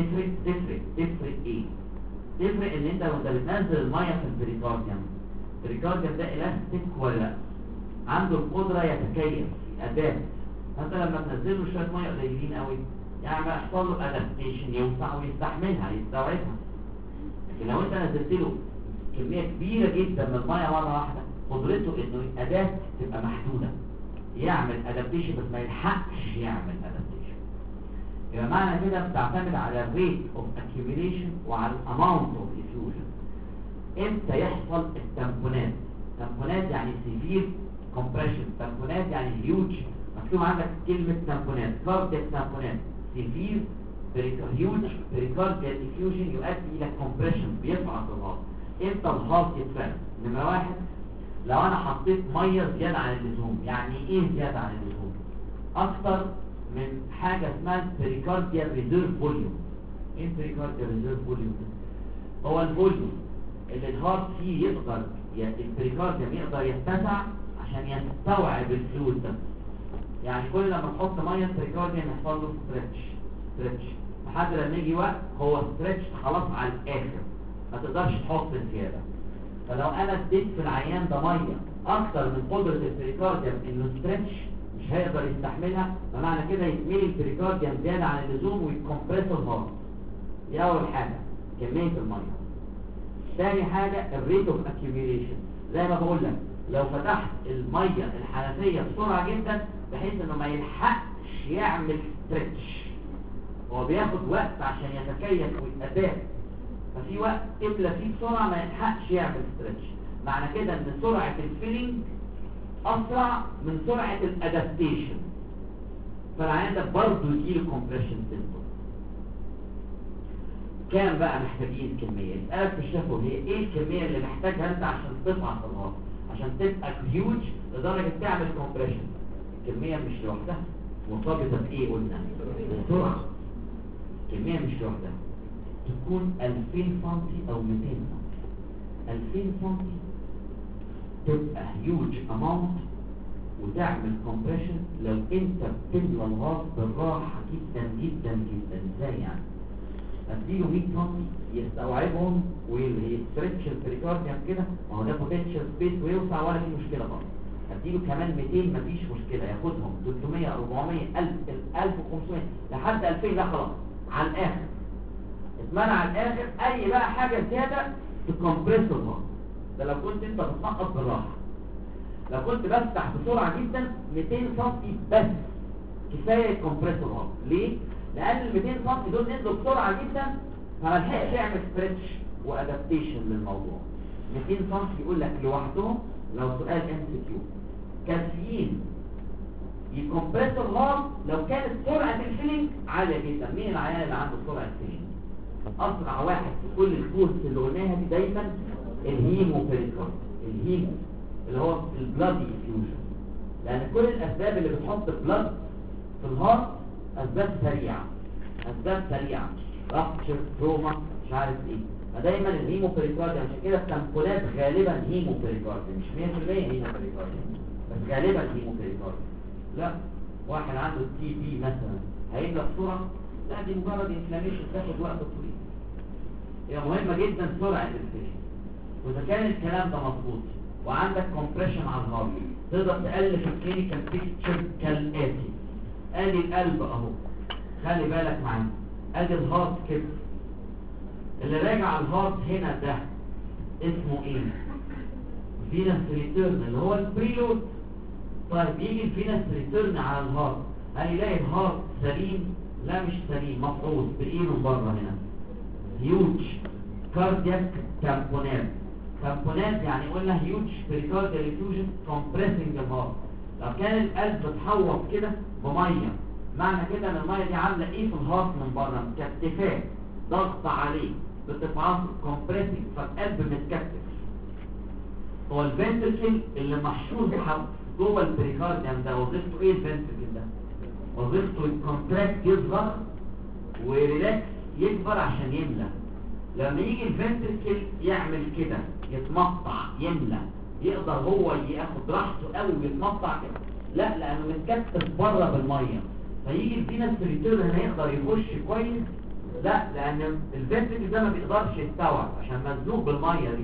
تفرق ايه؟ تفرق ان انت وانت بتنزل المية في البريكارديوم ده الاستيك ولا لا، عنده القدرة يتكيف اداة. فانت لما تنزل له شوية مية قليلين قوي يعني يحصل له ادابتيشن، ينفع ويستحملها يستوعبها. لكن لو انت نزلت له كمية كبيرة جدا من المية مرة واحدة قدرته انه الاداة تبقى محدودة، يعمل ادابتيشن بس ما يلحقش يعمل ادابتيشن. يبقى معنى كده بتعتمد على الريت اوف اكيوميليشن وعلى الاماونت اوف افيوجن. امتى يحصل التمبونات؟ تمبونات يعني سيفير كومبريشن، تمبونات يعني هيوج. مكتوب عندك كلمة تمبونات، كاردياك تمبونات، سيفير هيوج بريكارديال افيوجن يؤدي الى كومبريشن بيفعص الهارت. امتى الهارت يتفعل؟ نمرة 1 لو انا حطيت مية زيادة عن اللزوم. يعني ايه زيادة عن اللزوم؟ اكتر من حاجة اسمها بريكارديال ريزيرف فوليوم. ايه بريكارديال ريزيرف فوليوم؟ هو الفوليوم اللي الهارت فيه يقدر البريكارديوم يقدر يتسع عشان يستوعب الفلويد ده. يعني كل لما تحط ميه البريكارديوم يحصل له ستريتش لحد لما يجي وقت هو ستريتش خلاص على الاخر ما تقدرش تحط زياده. فلو انا اديت في العيان ده ميه اكتر من قدره البريكارديوم انه ستريتش مش هيقدر يستحملها، فمعنى كده يتملي البريكارديوم زياده عن اللزوم ويتكمبريس الهارت. دي اول حاجه كميه الميه. ثاني حاجه الريت اوف اكيوميليشن. زي ما بقول لك لو فتحت الميه الحنفيه بسرعه جدا بحيث انه ما يلحقش يعمل ستريتش، هو بياخد وقت عشان يتكيف ويتأداب، ففي وقت املى فيه بسرعه ما يلحقش يعمل ستريتش. معنى كده ان سرعه الفيلينج اسرع من سرعه الادابتيشن، فالعيان ده برضه يجيله كومبريشن سيمبتوم. كام بقى محتاجين كميه؟ يسألك في الشفوي هي ايه الكميه اللي محتاجها انت عشان تفعص الهارت عشان تبقى هيوج لدرجه تعمل كومبريشن؟ الكميه مش لوحدها مرتبطه بايه؟ قلنا بالسرعه. الكميه مش لوحدها تكون 2000 سم او 200 سم. 2000 سم تبقى هيوج اماونت وتعمل كومبريشن لو انت بتملى الهارت بالراحه جدا جدا جدا. ازاي يعني؟ اديله 100 سم يستوعبهم ويستريتش البريكارديوم كده، ما هو ده بوتنشال سبيس ويوسع ولا في مشكله خالص. اديله كمان 200 مفيش مشكله، ياخدهم 300 400 1000 1500 لحد 2000 لا خلاص على الاخر اتمنع على الاخر. اي بقى حاجه زياده تكمبريس الهارت ده لو كنت انت بتنقص بالراحه. لو كنت بفتح بسرعه جدا 200 سم بس كفايه كومبريسور هارت. ليه؟ لان ال 200 سم دول نزلوا بسرعه جدا فما لحقش يعمل ستريتش وادابتيشن للموضوع. 200 سم يقول لك لوحدهم لو سؤال ام سي كيو كافيين يكمبريسور هارت لو كانت سرعه الفيلينج عاليه جدا. مين العيان اللي عنده سرعه فيلينج؟ اسرع واحد في كل الكورس اللي قلناها دي دايما الهيمو بيريكارد. الهيمو اللي هو البلاد انفيوجن، لان كل الاسباب اللي بتحط بلاد في الهارت اسباب سريعه، اسباب سريعه، رابتشر، تروما، مش عارف ايه. فدايما الهيمو بيريكارد، عشان كده التنقلات غالبا هيمو بيريكارد، مش 100% هيمو بيريكارد بس غالبا هيمو بيريكارد. لا واحد عنده تي بي مثلا هيبلغ بسرعه؟ لا دي مجرد انفلاميشن تاخد وقت طويل. هي مهمه جدا سرعه الانفلاميشن. واذا كان الكلام ده مظبوط وعندك كومبريشن على الهارت تقدر تالف الكلينيكال بيكتشر كالاتي. ادي القلب اهو، خلي بالك معايا، ادي الهارت كده، اللي راجع على الهارت هنا ده اسمه ايه؟ فينس ريتيرن اللي هو البريلود. طيب يجي الفينس ريتيرن على الهارت هنلاقي الهارت سليم؟ لا مش سليم، مفعوص بايه من بره هنا؟ هيوج كاردياك تامبونات. تامبونات يعني قلنا هيوج بريكارديال انفيوجن كومبريسنج الهارت. لو كان القلب اتحوط كده بميه، معنى كده ان الميه دي عامله ايه في الهارت من بره؟ مكتفاه، ضغط عليه، بتفعصه كومبريسنج، فالقلب متكتف. هو الفنتركل اللي محشور بحب جوه البريكارديوم ده وظيفته ايه؟ الفنتركل ده وظيفته الكونتراكت يصغر وريلاكس يكبر عشان يملى. لما يجي الفنتركل يعمل كده يتمطع يملى، يقدر هو ياخد راحته قوي ويتمطع كده؟ لا، لانه متكتف بره بالميه. فيجي الفينس ريتيرن هنا يقدر يخش كويس؟ لا، لان الفنتركل ده ما بيقدرش يستوعب عشان مزنوق بالميه دي.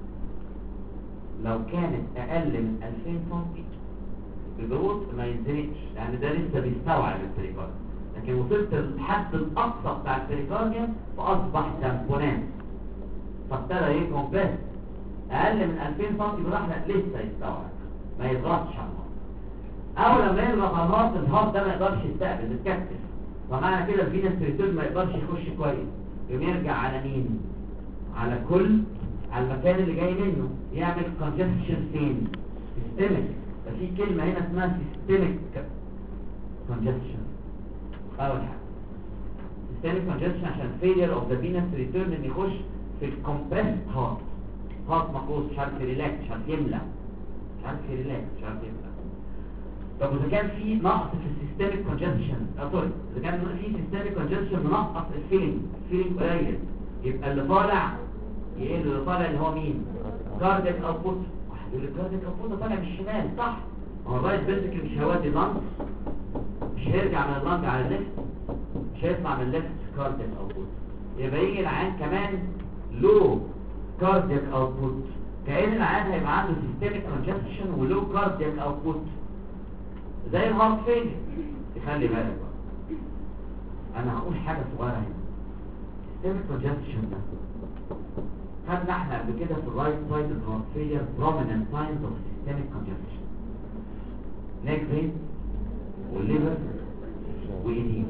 لو كانت اقل من 2000 سم بجروط ما ينزلش، لان ده لسه بيستوعب البريكارديوم. لكن وصلت للحد الاقصى بتاع البريكارديوم فاصبح تامبونات، فابتدى يكمبرس. اقل من 2000 سم براح لا لسه يستوعب، ما يضغطش على الهارت. او لما يضغط على الهارت، الهارت ده ما يقدرش يستقبل، متكتف، فمعنى كده الفينس ريتيرن ما يقدرش يخش كويس، يقوم يرجع على مين؟ على على المكان اللي جاي منه، يعمل كونجستشن فين؟ سيستميك. ففي كلمة هنا اسمها سيستميك كونجستشن. أول حاجة سيستميك كونجستشن عشان فيلير اوف ذا فينس ريتيرن ان يخش في الكومبريسد هارت. هارت مقروص، مش عارف يريلاكس، مش عارف يملى، مش عارف يريلاكس، مش عارف يملى. طب وإذا كان في نقص في السيستميك كونجستشن، سوري، إذا كان في سيستميك كونجستشن منقص الفيلينج قليل، يبقى اللي طالع يقل. اللي طالع اللي هو مين؟ كارديك اوتبوت. واحد يقول الكارديك اوتبوت طالع من الشمال، صح؟ هو الرايت فنتركل مش هيودي اللنج، مش هيرجع من اللنج على الليفت، مش هيطلع من الليفت كارديك اوتبوت. يبقى يجي العيان كمان لو كارديك اوتبوت، كأن العيان هيبقى عنده سيستميك كونجستشن ولو كارديك اوتبوت زي الهارت فيلير. تخلي بالك بقى، انا هقول حاجه صغيره هنا. سيستميك كونجستشن ده خدنا احنا قبل كده في الرايت سايد الهارت فيلير prominent signs of systemic congestion، neck vein والليفر وإيديم.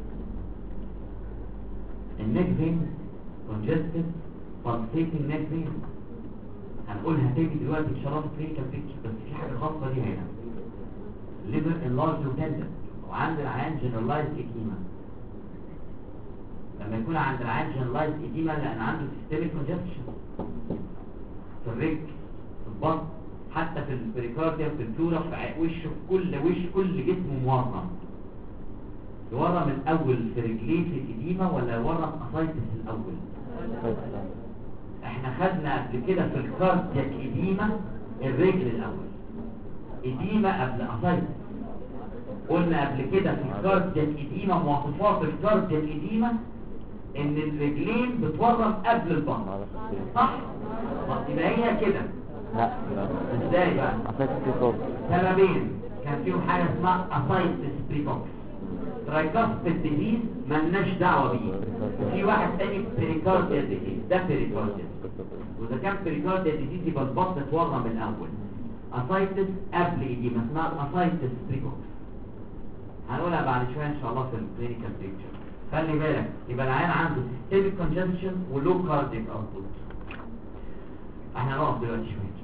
النيك فين congested pulsating neck vein هنقولها تاني دلوقتي ان شاء الله في كلينيكال بيكتشر، بس في حاجه خاصه دي هنا. الليفر enlarged وtendon، وعند العيان generalized edema. لما يكون عند العيان generalized edema لان عنده systemic congestion في الرجل، في البطن، حتى في البريكارديوم، في البلورا، في وشه، في كل جسمه مورم. يورم الاول في رجليه في الإديمة ولا يورم اسايتس الاول؟ احنا خدنا قبل كده في الكاردياك إديمة الرجل الاول، إديمة قبل اسايتس. قلنا قبل كده في الكاردياك إديمة مواصفات الكاردياك إديمة ان الرجلين بتورم قبل البطن، صح؟ يبقى هي كده. لا ازاي بقى؟ سببين كان فيهم حاجه اسمها اسايتس بريكوكس، ترايكاستيد ديزيز مالناش دعوه بيه، وفي واحد تاني بريكارديال ديزيز، ده بريكارديال. واذا كان بريكارديال ديزيز يبقى البطن اتورم من الاول. اسايتس قبل ايديما اسمها اسايتس بريكوكس، هنقولها بعد شويه ان شاء الله في الكلينيكال بيكتشر. خلي بالك يبقى العيان عنده سيستميك كونجنشن ولو كارديك اوتبوت. احنا هنقف دلوقتي شويه.